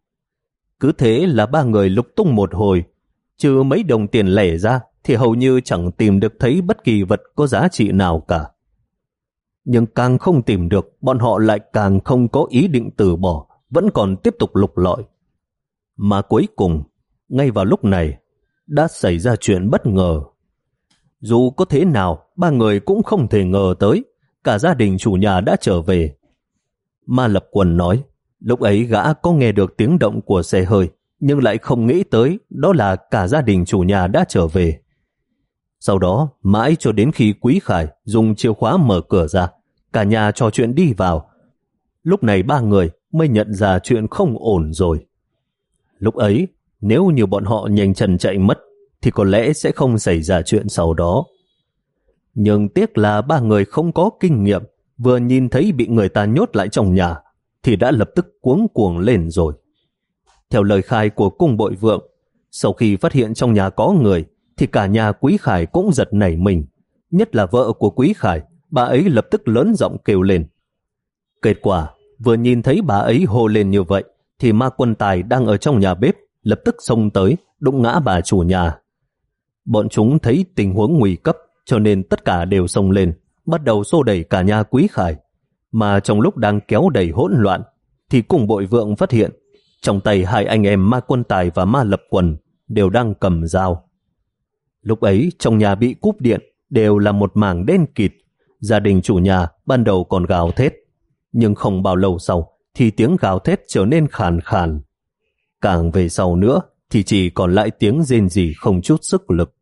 Cứ thế là ba người lục tung một hồi, trừ mấy đồng tiền lẻ ra thì hầu như chẳng tìm được thấy bất kỳ vật có giá trị nào cả. Nhưng càng không tìm được, bọn họ lại càng không có ý định từ bỏ, vẫn còn tiếp tục lục lọi. Mà cuối cùng, ngay vào lúc này, đã xảy ra chuyện bất ngờ. Dù có thế nào, ba người cũng không thể ngờ tới, cả gia đình chủ nhà đã trở về. Ma Lập Quần nói, Lúc ấy gã có nghe được tiếng động của xe hơi, nhưng lại không nghĩ tới đó là cả gia đình chủ nhà đã trở về. Sau đó, mãi cho đến khi Quý Khải dùng chìa khóa mở cửa ra, cả nhà trò chuyện đi vào. Lúc này ba người mới nhận ra chuyện không ổn rồi. Lúc ấy, nếu như bọn họ nhanh chân chạy mất, thì có lẽ sẽ không xảy ra chuyện sau đó. Nhưng tiếc là ba người không có kinh nghiệm, vừa nhìn thấy bị người ta nhốt lại trong nhà, thì đã lập tức cuống cuồng lên rồi. Theo lời khai của cung bội vượng, sau khi phát hiện trong nhà có người, thì cả nhà Quý Khải cũng giật nảy mình. Nhất là vợ của Quý Khải, bà ấy lập tức lớn giọng kêu lên. Kết quả, vừa nhìn thấy bà ấy hô lên như vậy, thì Ma Quân Tài đang ở trong nhà bếp, lập tức xông tới, đụng ngã bà chủ nhà. Bọn chúng thấy tình huống nguy cấp, cho nên tất cả đều xông lên, bắt đầu xô đẩy cả nhà Quý Khải. Mà trong lúc đang kéo đẩy hỗn loạn, thì cùng bội vượng phát hiện, trong tay hai anh em Ma Quân Tài và Ma Lập Quần đều đang cầm dao. Lúc ấy trong nhà bị cúp điện, đều là một mảng đen kịt. Gia đình chủ nhà ban đầu còn gào thét, nhưng không bao lâu sau thì tiếng gào thét trở nên khàn khàn. Càng về sau nữa thì chỉ còn lại tiếng rên rỉ không chút sức lực.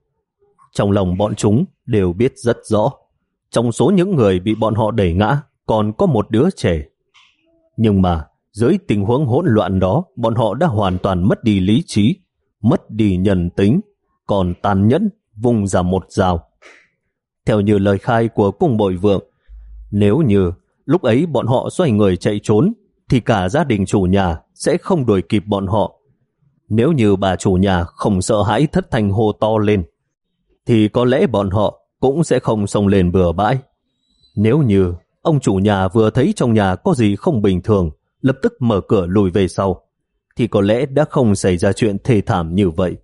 Trong lòng bọn chúng đều biết rất rõ, trong số những người bị bọn họ đẩy ngã còn có một đứa trẻ. Nhưng mà dưới tình huống hỗn loạn đó, bọn họ đã hoàn toàn mất đi lý trí, mất đi nhân tính, còn tàn nhẫn vùng ra một dao. Theo như lời khai của cung bội vượng, nếu như lúc ấy bọn họ xoay người chạy trốn, thì cả gia đình chủ nhà sẽ không đuổi kịp bọn họ. Nếu như bà chủ nhà không sợ hãi thất thanh hô to lên, thì có lẽ bọn họ cũng sẽ không xông lên bừa bãi. Nếu như ông chủ nhà vừa thấy trong nhà có gì không bình thường, lập tức mở cửa lùi về sau, thì có lẽ đã không xảy ra chuyện thê thảm như vậy.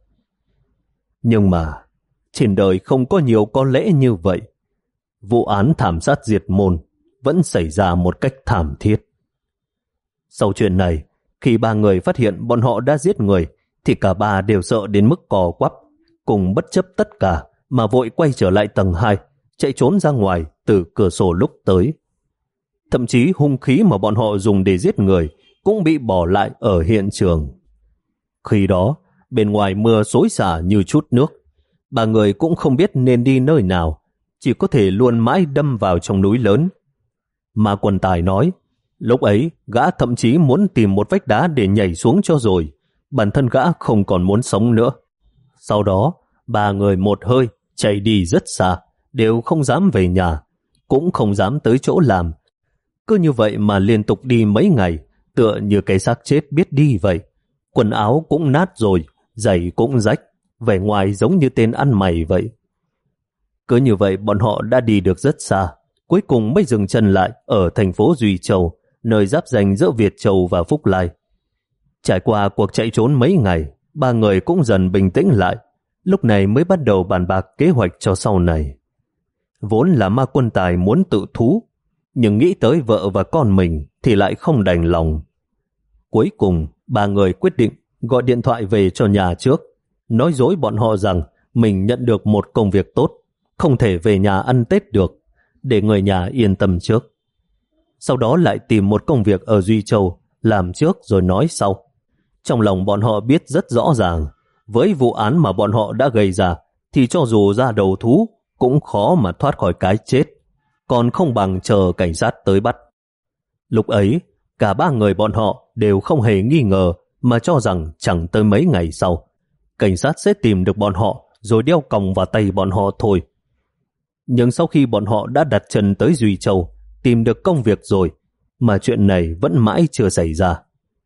Nhưng mà trên đời không có nhiều có lẽ như vậy. Vụ án thảm sát diệt môn vẫn xảy ra một cách thảm thiết. Sau chuyện này, khi ba người phát hiện bọn họ đã giết người, thì cả ba đều sợ đến mức cò quắp, cùng bất chấp tất cả mà vội quay trở lại tầng hai, chạy trốn ra ngoài từ cửa sổ lúc tới. Thậm chí hung khí mà bọn họ dùng để giết người cũng bị bỏ lại ở hiện trường. Khi đó, bên ngoài mưa xối xả như chút nước, ba người cũng không biết nên đi nơi nào, chỉ có thể luôn mãi đâm vào trong núi lớn. Ma Quân Tài nói, lúc ấy gã thậm chí muốn tìm một vách đá để nhảy xuống cho rồi, bản thân gã không còn muốn sống nữa. Sau đó, ba người một hơi chạy đi rất xa, đều không dám về nhà, cũng không dám tới chỗ làm. Cứ như vậy mà liên tục đi mấy ngày, tựa như cái xác chết biết đi vậy. Quần áo cũng nát rồi, giày cũng rách, vẻ ngoài giống như tên ăn mày vậy. Cứ như vậy bọn họ đã đi được rất xa, cuối cùng mới dừng chân lại ở thành phố Duy Châu, nơi giáp ranh giữa Việt Châu và Phúc Lai. Trải qua cuộc chạy trốn mấy ngày, ba người cũng dần bình tĩnh lại, lúc này mới bắt đầu bàn bạc kế hoạch cho sau này. Vốn là Ma Quân Tài muốn tự thú, nhưng nghĩ tới vợ và con mình thì lại không đành lòng. Cuối cùng, ba người quyết định gọi điện thoại về cho nhà trước, nói dối bọn họ rằng mình nhận được một công việc tốt, không thể về nhà ăn Tết được, để người nhà yên tâm trước. Sau đó lại tìm một công việc ở Duy Châu, làm trước rồi nói sau. Trong lòng bọn họ biết rất rõ ràng, với vụ án mà bọn họ đã gây ra, thì cho dù ra đầu thú, cũng khó mà thoát khỏi cái chết, còn không bằng chờ cảnh sát tới bắt. Lúc ấy, cả ba người bọn họ đều không hề nghi ngờ, mà cho rằng chẳng tới mấy ngày sau, cảnh sát sẽ tìm được bọn họ rồi đeo còng vào tay bọn họ thôi. Nhưng sau khi bọn họ đã đặt chân tới Duy Châu, tìm được công việc rồi, mà chuyện này vẫn mãi chưa xảy ra.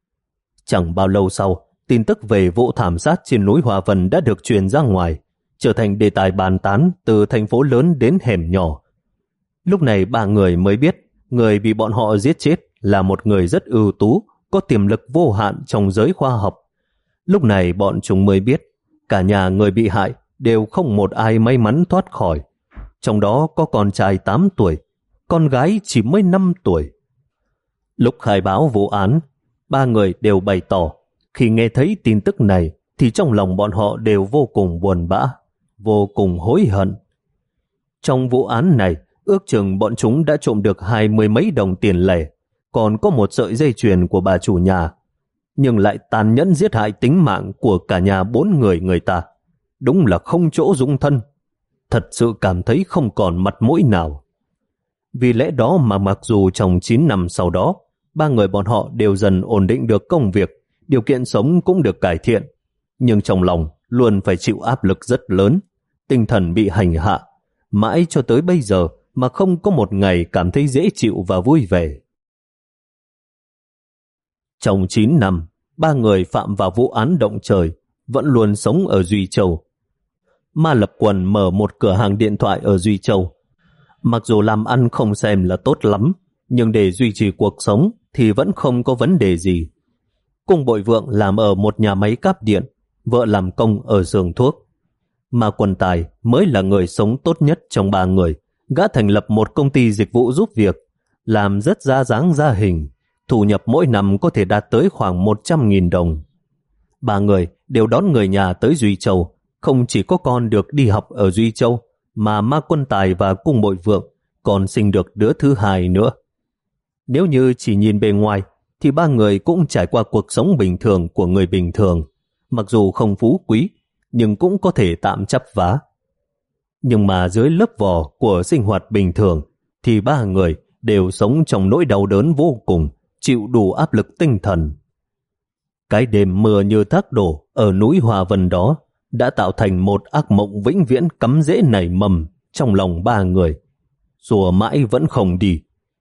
Chẳng bao lâu sau, tin tức về vụ thảm sát trên núi Hòa Vân đã được truyền ra ngoài, trở thành đề tài bàn tán từ thành phố lớn đến hẻm nhỏ. Lúc này ba người mới biết, người bị bọn họ giết chết là một người rất ưu tú, có tiềm lực vô hạn trong giới khoa học. Lúc này bọn chúng mới biết, cả nhà người bị hại đều không một ai may mắn thoát khỏi. Trong đó có con trai tám tuổi, con gái chỉ mới năm tuổi. Lúc khai báo vụ án, ba người đều bày tỏ, khi nghe thấy tin tức này thì trong lòng bọn họ đều vô cùng buồn bã, vô cùng hối hận. Trong vụ án này, ước chừng bọn chúng đã trộm được hai mươi mấy đồng tiền lẻ, còn có một sợi dây chuyền của bà chủ nhà, nhưng lại tàn nhẫn giết hại tính mạng của cả nhà bốn người người ta. Đúng là không chỗ dung thân. Thật sự cảm thấy không còn mặt mũi nào. Vì lẽ đó mà mặc dù trong chín năm sau đó, ba người bọn họ đều dần ổn định được công việc, điều kiện sống cũng được cải thiện, nhưng trong lòng luôn phải chịu áp lực rất lớn, tinh thần bị hành hạ, mãi cho tới bây giờ mà không có một ngày cảm thấy dễ chịu và vui vẻ. Trong chín năm, ba người phạm vào vụ án động trời, vẫn luôn sống ở Duy Châu. Ma Lập Quần mở một cửa hàng điện thoại ở Duy Châu. Mặc dù làm ăn không xem là tốt lắm, nhưng để duy trì cuộc sống thì vẫn không có vấn đề gì. Cung Bội Vượng làm ở một nhà máy cáp điện, vợ làm công ở xưởng thuốc. Mà Quần Tài mới là người sống tốt nhất trong ba người. Gã thành lập một công ty dịch vụ giúp việc, làm rất ra dáng ra hình, thu nhập mỗi năm có thể đạt tới khoảng một trăm nghìn đồng. Ba người đều đón người nhà tới Duy Châu, không chỉ có con được đi học ở Duy Châu, mà Ma Quân Tài và Cung Bội Vượng còn sinh được đứa thứ hai nữa. Nếu như chỉ nhìn bề ngoài, thì ba người cũng trải qua cuộc sống bình thường của người bình thường, mặc dù không phú quý, nhưng cũng có thể tạm chấp vá. Nhưng mà dưới lớp vỏ của sinh hoạt bình thường, thì ba người đều sống trong nỗi đau đớn vô cùng, chịu đủ áp lực tinh thần. Cái đêm mưa như thác đổ ở núi Hòa Vân đó đã tạo thành một ác mộng vĩnh viễn cắm rễ nảy mầm trong lòng ba người, rùa mãi vẫn không đi.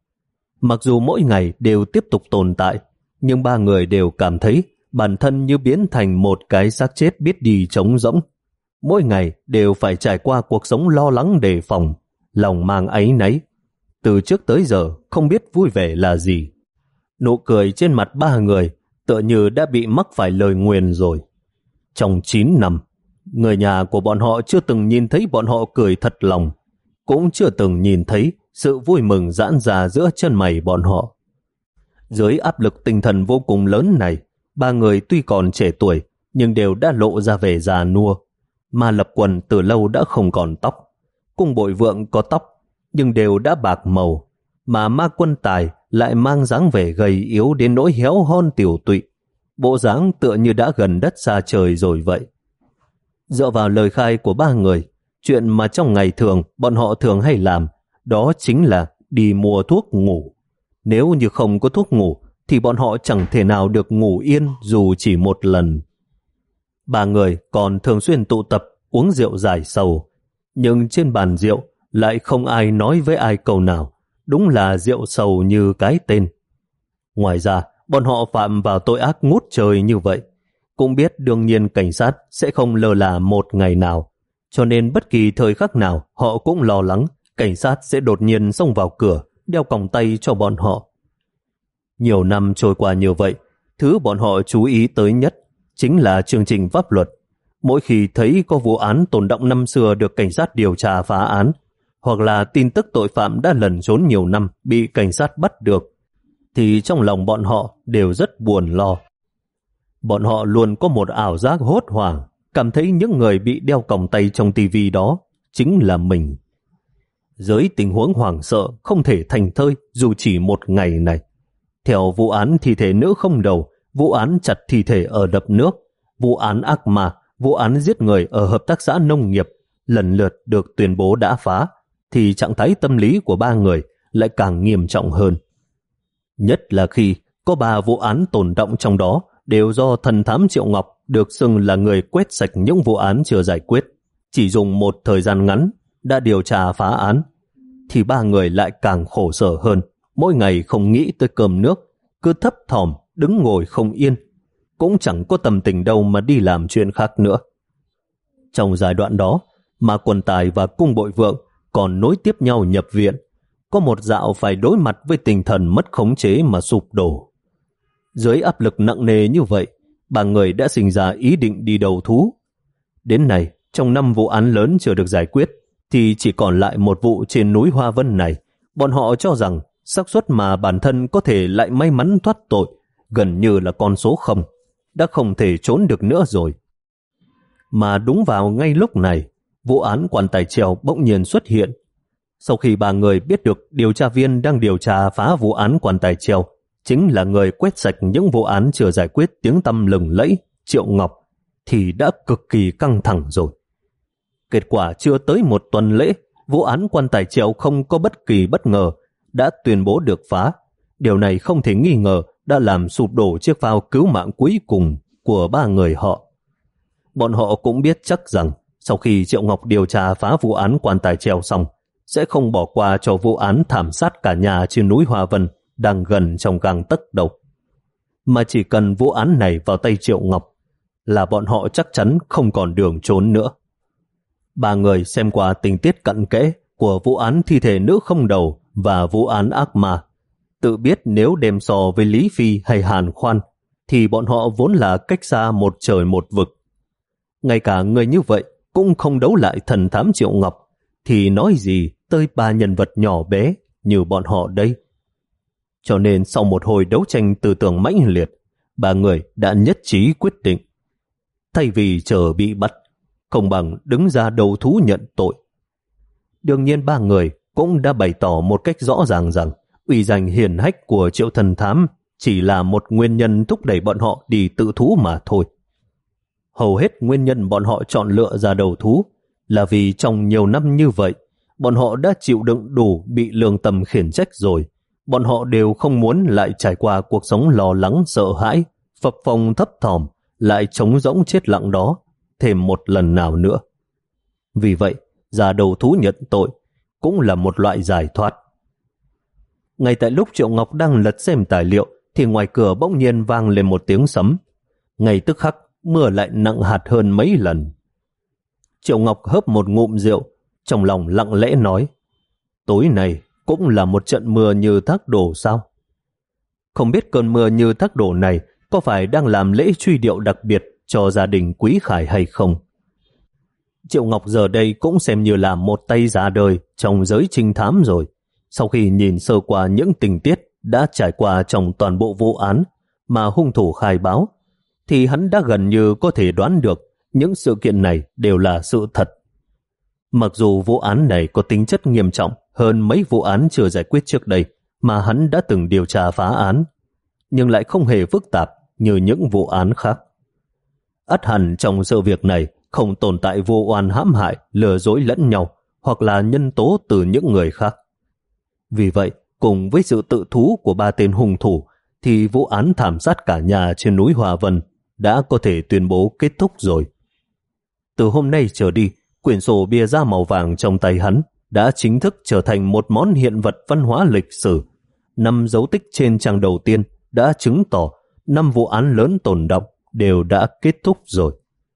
Mặc dù mỗi ngày đều tiếp tục tồn tại, nhưng ba người đều cảm thấy bản thân như biến thành một cái xác chết biết đi trống rỗng. Mỗi ngày đều phải trải qua cuộc sống lo lắng đề phòng, lòng mang áy náy. Từ trước tới giờ không biết vui vẻ là gì. Nụ cười trên mặt ba người tựa như đã bị mắc phải lời nguyền rồi. Trong chín năm, người nhà của bọn họ chưa từng nhìn thấy bọn họ cười thật lòng, cũng chưa từng nhìn thấy sự vui mừng giãn ra giữa chân mày bọn họ. Dưới áp lực tinh thần vô cùng lớn này, ba người tuy còn trẻ tuổi nhưng đều đã lộ ra vẻ già nua. Ma Lập Quần từ lâu đã không còn tóc, Cung Bội Vượng có tóc nhưng đều đã bạc màu, mà Ma Quân Tài lại mang dáng vẻ gầy yếu đến nỗi héo hon tiểu tụy, bộ dáng tựa như đã gần đất xa trời rồi vậy. Dựa vào lời khai của ba người, chuyện mà trong ngày thường bọn họ thường hay làm đó chính là đi mua thuốc ngủ. Nếu như không có thuốc ngủ thì bọn họ chẳng thể nào được ngủ yên dù chỉ một lần. Ba người còn thường xuyên tụ tập uống rượu giải sầu, nhưng trên bàn rượu lại không ai nói với ai câu nào, đúng là rượu sầu như cái tên. Ngoài ra, bọn họ phạm vào tội ác ngút trời như vậy, cũng biết đương nhiên cảnh sát sẽ không lơ là một ngày nào, cho nên bất kỳ thời khắc nào họ cũng lo lắng cảnh sát sẽ đột nhiên xông vào cửa, đeo còng tay cho bọn họ. Nhiều năm trôi qua như vậy, thứ bọn họ chú ý tới nhất chính là chương trình pháp luật. Mỗi khi thấy có vụ án tồn đọng năm xưa được cảnh sát điều tra phá án, hoặc là tin tức tội phạm đã lẩn trốn nhiều năm bị cảnh sát bắt được, thì trong lòng bọn họ đều rất buồn lo. Bọn họ luôn có một ảo giác hốt hoảng, cảm thấy những người bị đeo còng tay trong tivi đó chính là mình. Dưới tình huống hoảng sợ không thể thành thơi dù chỉ một ngày này, theo vụ án thi thể nữ không đầu, vụ án chặt thi thể ở đập nước, vụ án ác ma, vụ án giết người ở hợp tác xã nông nghiệp lần lượt được tuyên bố đã phá, thì trạng thái tâm lý của ba người lại càng nghiêm trọng hơn. Nhất là khi có ba vụ án tồn đọng trong đó đều do thần thám Triệu Ngọc được xưng là người quét sạch những vụ án chưa giải quyết, chỉ dùng một thời gian ngắn đã điều tra phá án, thì ba người lại càng khổ sở hơn, mỗi ngày không nghĩ tới cơm nước, cứ thấp thỏm đứng ngồi không yên, cũng chẳng có tâm tình đâu mà đi làm chuyện khác nữa. Trong giai đoạn đó, Ma Quân Tài và Cung Bội Vượng còn nối tiếp nhau nhập viện, có một dạo phải đối mặt với tinh thần mất khống chế mà sụp đổ. Dưới áp lực nặng nề như vậy, ba người đã sinh ra ý định đi đầu thú. Đến nay, trong năm vụ án lớn chưa được giải quyết, thì chỉ còn lại một vụ trên núi Hoa Vân này. Bọn họ cho rằng xác suất mà bản thân có thể lại may mắn thoát tội gần như là con số không, đã không thể trốn được nữa rồi. Mà đúng vào ngay lúc này, vụ án quan tài treo bỗng nhiên xuất hiện. Sau khi ba người biết được điều tra viên đang điều tra phá vụ án quan tài treo chính là người quét sạch những vụ án chưa giải quyết tiếng tăm lừng lẫy, Triệu Ngọc, thì đã cực kỳ căng thẳng rồi. Kết quả chưa tới một tuần lễ, vụ án quan tài treo không có bất kỳ bất ngờ đã tuyên bố được phá. Điều này không thể nghi ngờ đã làm sụp đổ chiếc phao cứu mạng cuối cùng của ba người họ. Bọn họ cũng biết chắc rằng sau khi Triệu Ngọc điều tra phá vụ án quan tài treo xong, sẽ không bỏ qua cho vụ án thảm sát cả nhà trên núi Hoa Vân đang gần trong gang tấc đâu. Mà chỉ cần vụ án này vào tay Triệu Ngọc là bọn họ chắc chắn không còn đường trốn nữa. Ba người xem qua tình tiết cặn kẽ của vụ án thi thể nữ không đầu và vụ án ác ma, tự biết nếu đem so với Lý Phi hay Hàn Khoan thì bọn họ vốn là cách xa một trời một vực. Ngay cả người như vậy cũng không đấu lại thần thám Triệu Ngọc, thì nói gì tới ba nhân vật nhỏ bé như bọn họ đây. Cho nên sau một hồi đấu tranh tư tưởng mãnh liệt, ba người đã nhất trí quyết định, thay vì chờ bị bắt, không bằng đứng ra đầu thú nhận tội. Đương nhiên ba người cũng đã bày tỏ một cách rõ ràng rằng uy danh hiển hách của Triệu thần thám chỉ là một nguyên nhân thúc đẩy bọn họ đi tự thú mà thôi. Hầu hết nguyên nhân bọn họ chọn lựa ra đầu thú là vì trong nhiều năm như vậy, bọn họ đã chịu đựng đủ bị lương tâm khiển trách rồi. Bọn họ đều không muốn lại trải qua cuộc sống lo lắng sợ hãi, phập phồng thấp thỏm, lại trống rỗng chết lặng đó thêm một lần nào nữa. Vì vậy, ra đầu thú nhận tội cũng là một loại giải thoát. Ngay tại lúc Triệu Ngọc đang lật xem tài liệu thì ngoài cửa bỗng nhiên vang lên một tiếng sấm. Ngay tức khắc mưa lại nặng hạt hơn mấy lần. Triệu Ngọc hớp một ngụm rượu, trong lòng lặng lẽ nói, tối nay cũng là một trận mưa như thác đổ sao? Không biết cơn mưa như thác đổ này có phải đang làm lễ truy điệu đặc biệt cho gia đình Quý Khải hay không? Triệu Ngọc giờ đây cũng xem như là một tay ra đời trong giới trinh thám rồi. Sau khi nhìn sơ qua những tình tiết đã trải qua trong toàn bộ vụ án mà hung thủ khai báo, thì hắn đã gần như có thể đoán được những sự kiện này đều là sự thật. Mặc dù vụ án này có tính chất nghiêm trọng hơn mấy vụ án chưa giải quyết trước đây mà hắn đã từng điều tra phá án, nhưng lại không hề phức tạp như những vụ án khác. Ắt hẳn trong sự việc này không tồn tại vô oan hãm hại, lừa dối lẫn nhau hoặc là nhân tố từ những người khác. Vì vậy, cùng với sự tự thú của ba tên hung thủ, thì vụ án thảm sát cả nhà trên núi Hòa Vân đã có thể tuyên bố kết thúc rồi. Từ hôm nay trở đi, quyển sổ bìa da màu vàng trong tay hắn đã chính thức trở thành một món hiện vật văn hóa lịch sử. Năm dấu tích trên trang đầu tiên đã chứng tỏ năm vụ án lớn tồn đọng đều đã kết thúc rồi.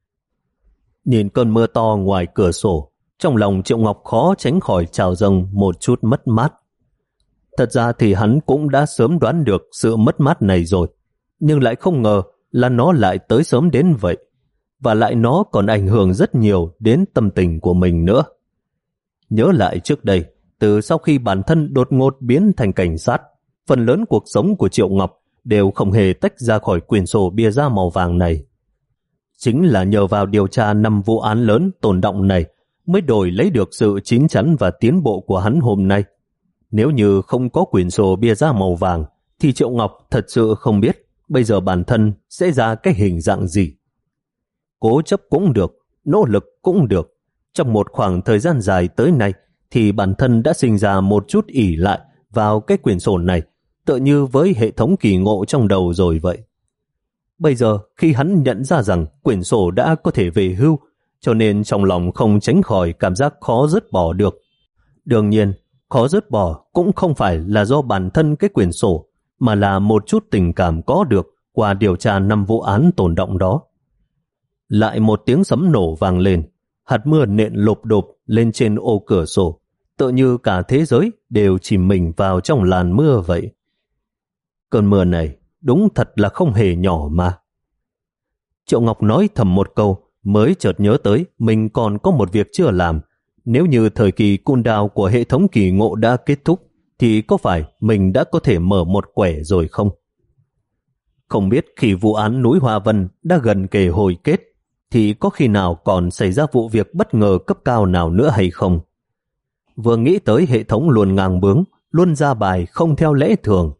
Nhìn cơn mưa to ngoài cửa sổ, trong lòng Triệu Ngọc khó tránh khỏi trào dâng một chút mất mát. Thật ra thì hắn cũng đã sớm đoán được sự mất mát này rồi, nhưng lại không ngờ là nó lại tới sớm đến vậy, và lại nó còn ảnh hưởng rất nhiều đến tâm tình của mình nữa. Nhớ lại trước đây, từ sau khi bản thân đột ngột biến thành cảnh sát, phần lớn cuộc sống của Triệu Ngọc đều không hề tách ra khỏi quyển sổ bìa da màu vàng này. Chính là nhờ vào điều tra năm vụ án lớn tồn đọng này mới đổi lấy được sự chín chắn và tiến bộ của hắn hôm nay. Nếu như không có quyển sổ bìa da màu vàng thì Triệu Ngọc thật sự không biết bây giờ bản thân sẽ ra cái hình dạng gì. Cố chấp cũng được, nỗ lực cũng được. Trong một khoảng thời gian dài tới nay thì bản thân đã sinh ra một chút ỷ lại vào cái quyển sổ này, tựa như với hệ thống kỳ ngộ trong đầu rồi vậy. Bây giờ khi hắn nhận ra rằng quyển sổ đã có thể về hưu, cho nên trong lòng không tránh khỏi cảm giác khó dứt bỏ được. Đương nhiên, khó dứt bỏ cũng không phải là do bản thân cái quyển sổ, mà là một chút tình cảm có được qua điều tra năm vụ án tồn đọng đó. Lại một tiếng sấm nổ vang lên, hạt mưa nện lộp độp lên trên ô cửa sổ, tựa như cả thế giới đều chìm mình vào trong làn mưa vậy. Cơn mưa này đúng thật là không hề nhỏ mà. Triệu Ngọc nói thầm một câu, mới chợt nhớ tới mình còn có một việc chưa làm. Nếu như thời kỳ cooldown của hệ thống kỳ ngộ đã kết thúc, thì có phải mình đã có thể mở một quẻ rồi không? Không biết khi vụ án núi Hoa Vân đã gần kề hồi kết, thì có khi nào còn xảy ra vụ việc bất ngờ cấp cao nào nữa hay không? Vừa nghĩ tới hệ thống luôn ngang bướng, luôn ra bài không theo lẽ thường,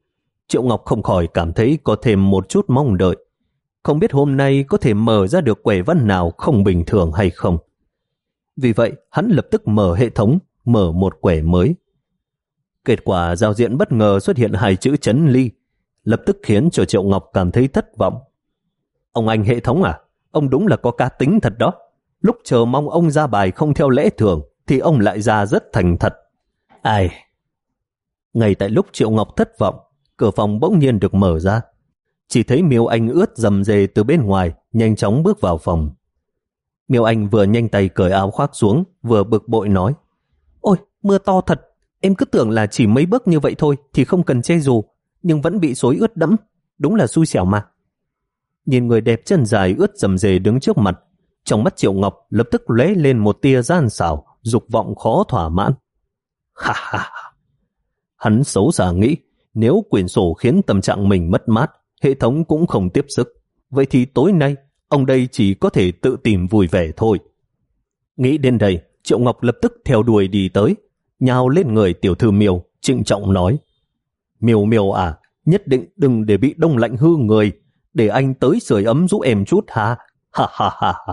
Triệu Ngọc không khỏi cảm thấy có thêm một chút mong đợi. Không biết hôm nay có thể mở ra được quẻ văn nào không bình thường hay không. Vì vậy, hắn lập tức mở hệ thống, mở một quẻ mới. Kết quả giao diện bất ngờ xuất hiện hai chữ Trấn Ly, lập tức khiến cho Triệu Ngọc cảm thấy thất vọng. Ông anh hệ thống à? Ông đúng là có cá tính thật đó. Lúc chờ mong ông ra bài không theo lẽ thường, thì ông lại ra rất thành thật. Ai? Ngay tại lúc Triệu Ngọc thất vọng, cửa phòng bỗng nhiên được mở ra. Chỉ thấy Miêu Anh ướt dầm dề từ bên ngoài, nhanh chóng bước vào phòng. Miêu Anh vừa nhanh tay cởi áo khoác xuống, vừa bực bội nói: Ôi, mưa to thật, em cứ tưởng là chỉ mấy bước như vậy thôi thì không cần che dù, nhưng vẫn bị xối ướt đẫm, đúng là xui xẻo mà. Nhìn người đẹp chân dài ướt dầm dề đứng trước mặt, trong mắt Triệu Ngọc lập tức lóe lên một tia gian xảo, dục vọng khó thỏa mãn. Ha ha ha! Hắn xấu xa nghĩ, nếu quyển sổ khiến tâm trạng mình mất mát, hệ thống cũng không tiếp sức, vậy thì tối nay ông đây chỉ có thể tự tìm vui vẻ thôi. Nghĩ đến đây, Triệu Ngọc lập tức theo đuổi đi tới, nhào lên người tiểu thư Miêu, trịnh trọng nói: Miêu Miêu à, nhất định đừng để bị đông lạnh hư người, để anh tới sưởi ấm giúp em chút ha. Ha ha ha ha.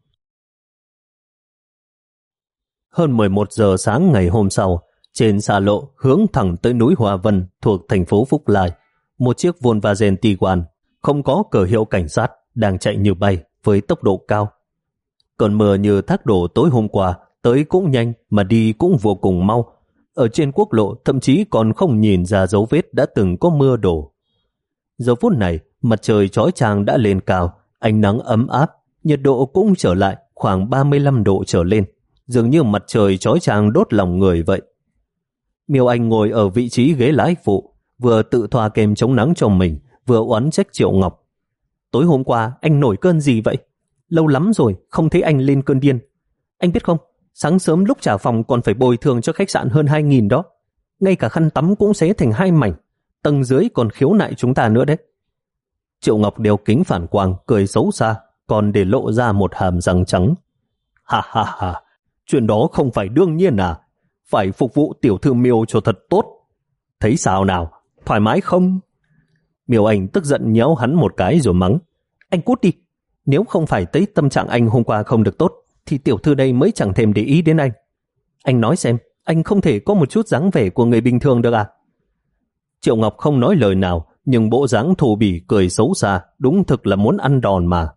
Hơn mười một giờ sáng ngày hôm sau, trên xa lộ hướng thẳng tới núi Hòa Vân thuộc thành phố Phúc Lai, một chiếc Volkswagen Tiguan không có cờ hiệu cảnh sát đang chạy như bay với tốc độ cao. Cơn mưa như thác đổ tối hôm qua tới cũng nhanh mà đi cũng vô cùng mau. Ở trên quốc lộ thậm chí còn không nhìn ra dấu vết đã từng có mưa đổ. Giờ phút này, mặt trời chói chang đã lên cao, ánh nắng ấm áp, nhiệt độ cũng trở lại khoảng ba mươi lăm độ trở lên, dường như mặt trời chói chang đốt lòng người vậy. Miêu Anh ngồi ở vị trí ghế lái phụ, vừa tự thoa kem chống nắng cho mình, vừa oán trách Triệu Ngọc. Tối hôm qua anh nổi cơn gì vậy? Lâu lắm rồi không thấy anh lên cơn điên. Anh biết không, sáng sớm lúc trả phòng còn phải bồi thường cho khách sạn hơn hai nghìn đó. Ngay cả khăn tắm cũng xé thành hai mảnh, tầng dưới còn khiếu nại chúng ta nữa đấy. Triệu Ngọc đeo kính phản quang, cười xấu xa, còn để lộ ra một hàm răng trắng. Ha ha ha, chuyện đó không phải đương nhiên à? Phải phục vụ tiểu thư Miêu cho thật tốt. Thấy sao nào, thoải mái không? Miêu Anh tức giận nhéo hắn một cái rồi mắng: Anh cút đi, nếu không phải thấy tâm trạng anh hôm qua không được tốt, thì tiểu thư đây mới chẳng thèm để ý đến anh. Anh nói xem, anh không thể có một chút dáng vẻ của người bình thường được à? Triệu Ngọc không nói lời nào, nhưng bộ dáng thô bỉ cười xấu xa, đúng thực là muốn ăn đòn mà.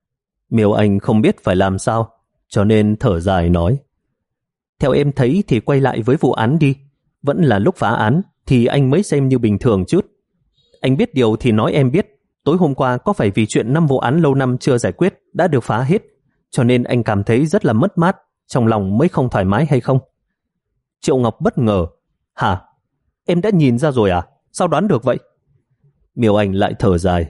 Miêu Anh không biết phải làm sao, cho nên thở dài nói: Theo em thấy thì quay lại với vụ án đi. Vẫn là lúc phá án thì anh mới xem như bình thường chút. Anh biết điều thì nói em biết. Tối hôm qua có phải vì chuyện năm vụ án lâu năm chưa giải quyết đã được phá hết, cho nên anh cảm thấy rất là mất mát, trong lòng mới không thoải mái hay không? Triệu Ngọc bất ngờ: Hả? Em đã nhìn ra rồi à? Sao đoán được vậy? Miêu Anh lại thở dài: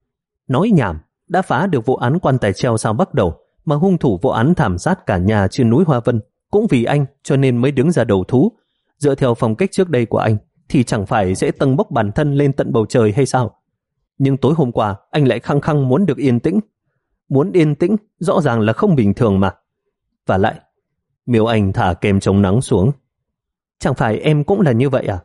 Nói nhảm, đã phá được vụ án quan tài treo sao bắt đầu, mà hung thủ vụ án thảm sát cả nhà trên núi Hoa Vân cũng vì anh cho nên mới đứng ra đầu thú. Dựa theo phong cách trước đây của anh thì chẳng phải sẽ tâng bốc bản thân lên tận bầu trời hay sao? Nhưng tối hôm qua anh lại khăng khăng muốn được yên tĩnh. Muốn yên tĩnh rõ ràng là không bình thường mà. Và lại, Miêu Anh thả kem chống nắng xuống: Chẳng phải em cũng là như vậy à?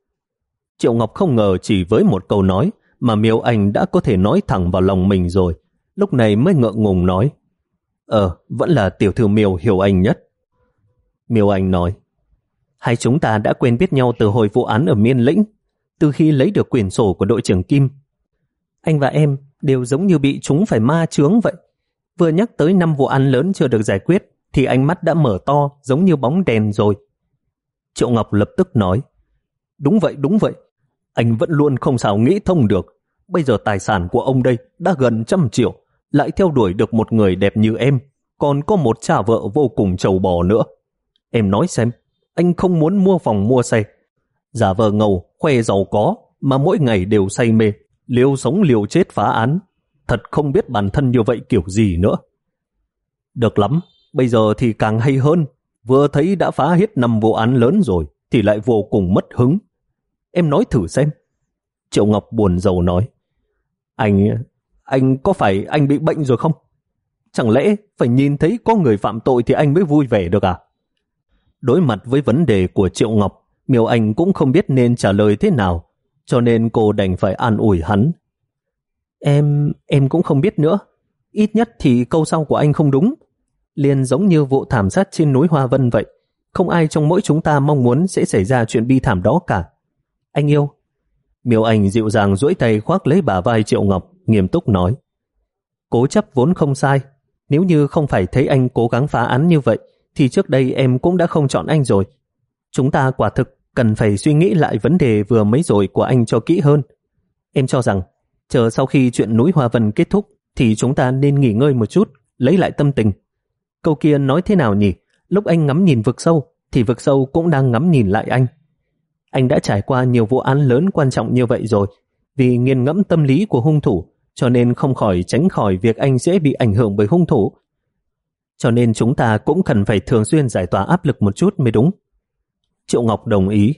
Triệu Ngọc không ngờ chỉ với một câu nói mà Miêu Anh đã có thể nói thẳng vào lòng mình rồi. Lúc này mới ngượng ngùng nói: Ờ, vẫn là tiểu thư Miêu hiểu anh nhất. Miêu Anh nói: Hai chúng ta đã quen biết nhau từ hồi vụ án ở Miên Lĩnh, từ khi lấy được quyển sổ của đội trưởng Kim. Anh và em đều giống như bị chúng phải ma chướng vậy. Vừa nhắc tới năm vụ án lớn chưa được giải quyết thì ánh mắt đã mở to giống như bóng đèn rồi. Triệu Ngọc lập tức nói: Đúng vậy, đúng vậy. Anh vẫn luôn không sao nghĩ thông được. Bây giờ tài sản của ông đây đã gần trăm triệu, lại theo đuổi được một người đẹp như em, còn có một cha vợ vô cùng trầu bò nữa. Em nói xem, anh không muốn mua phòng mua xe, giả vờ ngầu, khoe giàu có, mà mỗi ngày đều say mê, liều sống liều chết phá án. Thật không biết bản thân như vậy kiểu gì nữa. Được lắm, bây giờ thì càng hay hơn. Vừa thấy đã phá hết năm vụ án lớn rồi, thì lại vô cùng mất hứng. Em nói thử xem. Triệu Ngọc buồn rầu nói: Anh, anh có phải anh bị bệnh rồi không? Chẳng lẽ phải nhìn thấy có người phạm tội thì anh mới vui vẻ được à? Đối mặt với vấn đề của Triệu Ngọc, Miêu Anh cũng không biết nên trả lời thế nào, cho nên cô đành phải an ủi hắn. Em, em cũng không biết nữa. Ít nhất thì câu sau của anh không đúng. Liền giống như vụ thảm sát trên núi Hoa Vân vậy. Không ai trong mỗi chúng ta mong muốn sẽ xảy ra chuyện bi thảm đó cả. Anh yêu. Miêu Anh dịu dàng duỗi tay khoác lấy bả vai Triệu Ngọc, nghiêm túc nói. Cố chấp vốn không sai. Nếu như không phải thấy anh cố gắng phá án như vậy, thì trước đây em cũng đã không chọn anh rồi. Chúng ta quả thực cần phải suy nghĩ lại vấn đề vừa mới rồi của anh cho kỹ hơn. Em cho rằng, chờ sau khi chuyện núi Hoa Vân kết thúc, thì chúng ta nên nghỉ ngơi một chút, lấy lại tâm tình. Câu kia nói thế nào nhỉ? Lúc anh ngắm nhìn vực sâu, thì vực sâu cũng đang ngắm nhìn lại anh. Anh đã trải qua nhiều vụ án lớn quan trọng như vậy rồi, vì nghiền ngẫm tâm lý của hung thủ, cho nên không khỏi tránh khỏi việc anh dễ bị ảnh hưởng bởi hung thủ. Cho nên chúng ta cũng cần phải thường xuyên giải tỏa áp lực một chút mới đúng. Triệu Ngọc đồng ý.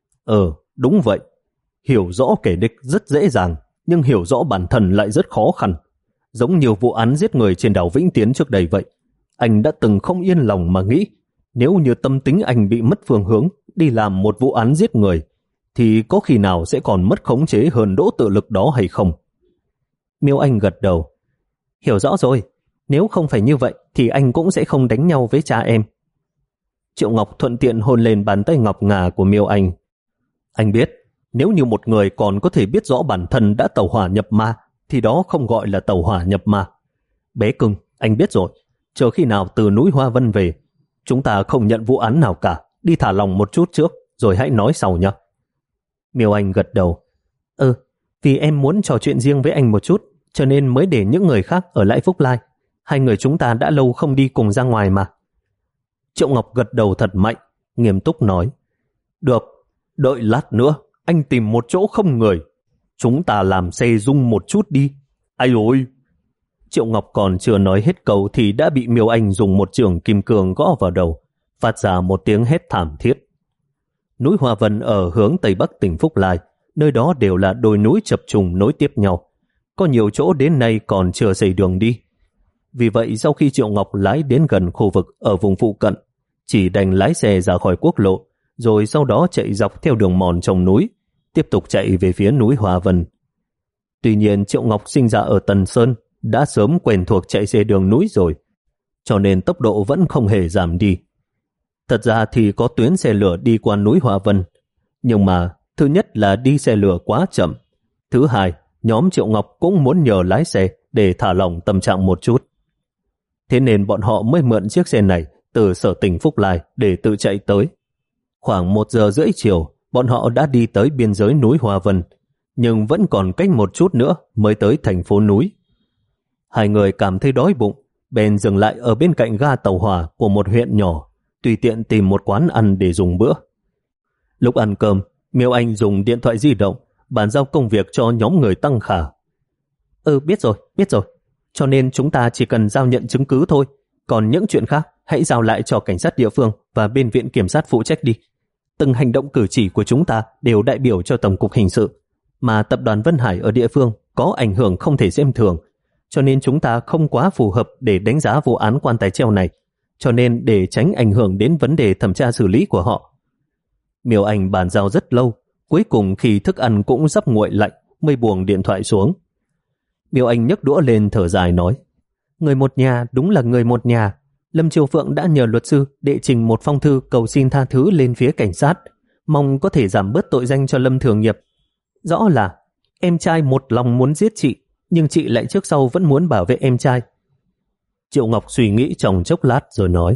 Ờ, đúng vậy. Hiểu rõ kẻ địch rất dễ dàng, nhưng hiểu rõ bản thân lại rất khó khăn. Giống như vụ án giết người trên đảo Vĩnh Tiến trước đây vậy. Anh đã từng không yên lòng mà nghĩ, nếu như tâm tính anh bị mất phương hướng, đi làm một vụ án giết người, thì có khi nào sẽ còn mất khống chế hơn đỗ tự lực đó hay không? Miêu Anh gật đầu. Hiểu rõ rồi, nếu không phải như vậy thì anh cũng sẽ không đánh nhau với cha em. Triệu Ngọc thuận tiện hôn lên bàn tay ngọc ngà của Miêu Anh. Anh biết, nếu như một người còn có thể biết rõ bản thân đã tẩu hỏa nhập ma, thì đó không gọi là tẩu hỏa nhập ma. Bé cưng, anh biết rồi, chờ khi nào từ núi Hoa Vân về, chúng ta không nhận vụ án nào cả, đi thả lòng một chút trước, rồi hãy nói sau nhé. Miêu Anh gật đầu. Ừ, vì em muốn trò chuyện riêng với anh một chút, cho nên mới để những người khác ở lại Phúc Lai. Hai người chúng ta đã lâu không đi cùng ra ngoài mà. Triệu Ngọc gật đầu thật mạnh, nghiêm túc nói. Được, đợi lát nữa, anh tìm một chỗ không người. Chúng ta làm xe rung một chút đi. Ai ôi! Triệu Ngọc còn chưa nói hết câu thì đã bị Miêu Anh dùng một chưởng kim cương gõ vào đầu, phát ra một tiếng hét thảm thiết. Núi Hoa Vân ở hướng Tây Bắc tỉnh Phúc Lai, nơi đó đều là đồi núi chập trùng nối tiếp nhau. Có nhiều chỗ đến nay còn chưa xây đường đi. Vì vậy sau khi Triệu Ngọc lái đến gần khu vực ở vùng phụ cận, chỉ đành lái xe ra khỏi quốc lộ, rồi sau đó chạy dọc theo đường mòn trong núi, tiếp tục chạy về phía núi Hoa Vân. Tuy nhiên Triệu Ngọc sinh ra ở Tần Sơn, đã sớm quen thuộc chạy xe đường núi rồi, cho nên tốc độ vẫn không hề giảm đi. Thật ra thì có tuyến xe lửa đi qua núi Hoa Vân, nhưng mà thứ nhất là đi xe lửa quá chậm, thứ hai, nhóm Triệu Ngọc cũng muốn nhờ lái xe để thả lỏng tâm trạng một chút. Thế nên bọn họ mới mượn chiếc xe này từ sở tỉnh Phúc Lai để tự chạy tới. Khoảng một giờ rưỡi chiều, bọn họ đã đi tới biên giới núi Hoa Vân, nhưng vẫn còn cách một chút nữa mới tới thành phố núi. Hai người cảm thấy đói bụng, bèn dừng lại ở bên cạnh ga tàu hỏa của một huyện nhỏ, tùy tiện tìm một quán ăn để dùng bữa. Lúc ăn cơm, Miêu Anh dùng điện thoại di động bàn giao công việc cho nhóm người Tăng Khả. Ừ, biết rồi, biết rồi. Cho nên chúng ta chỉ cần giao nhận chứng cứ thôi. Còn những chuyện khác, hãy giao lại cho cảnh sát địa phương và bên viện kiểm sát phụ trách đi. Từng hành động cử chỉ của chúng ta đều đại biểu cho Tổng cục Hình sự, mà tập đoàn Vân Hải ở địa phương có ảnh hưởng không thể xem thường, cho nên chúng ta không quá phù hợp để đánh giá vụ án quan tài treo này, cho nên để tránh ảnh hưởng đến vấn đề thẩm tra xử lý của họ. Miêu Anh bàn giao rất lâu, cuối cùng khi thức ăn cũng sắp nguội lạnh mới buông điện thoại xuống. Miêu Anh nhấc đũa lên thở dài nói, người một nhà đúng là người một nhà. Lâm Triều Phượng đã nhờ luật sư đệ trình một phong thư cầu xin tha thứ lên phía cảnh sát, mong có thể giảm bớt tội danh cho Lâm Thường Nghiệp. Rõ là em trai một lòng muốn giết chị, nhưng chị lại trước sau vẫn muốn bảo vệ em trai. Triệu Ngọc suy nghĩ trong chốc lát rồi nói,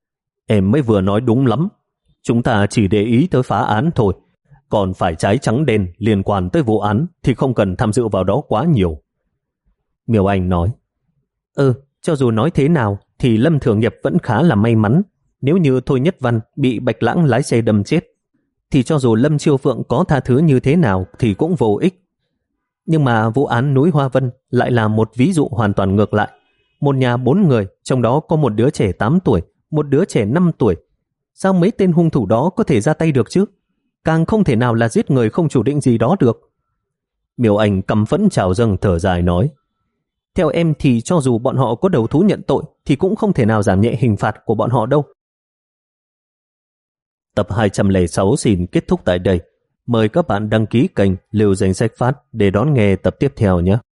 em mới vừa nói đúng lắm. Chúng ta chỉ để ý tới phá án thôi, còn phải trái trắng đen liên quan tới vụ án thì không cần tham dự vào đó quá nhiều. Miêu Anh nói, Ừ, cho dù nói thế nào thì Lâm Thường Nghiệp vẫn khá là may mắn. Nếu như Thôi Nhất Văn bị Bạch Lãng lái xe đâm chết, thì cho dù Lâm Chiêu Phượng có tha thứ như thế nào thì cũng vô ích. Nhưng mà vụ án núi Hoa Vân lại là một ví dụ hoàn toàn ngược lại. Một nhà bốn người, trong đó có một đứa trẻ tám tuổi, một đứa trẻ năm tuổi. Sao mấy tên hung thủ đó có thể ra tay được chứ? Càng không thể nào là giết người không chủ định gì đó được. Miêu Anh căm phẫn trào dâng thở dài nói, theo em thì cho dù bọn họ có đầu thú nhận tội thì cũng không thể nào giảm nhẹ hình phạt của bọn họ đâu. Tập hai trăm lẻ sáu xin kết thúc tại đây. mời các bạn đăng ký kênh Lưu Danh Sách Phát để đón nghe tập tiếp theo nhé.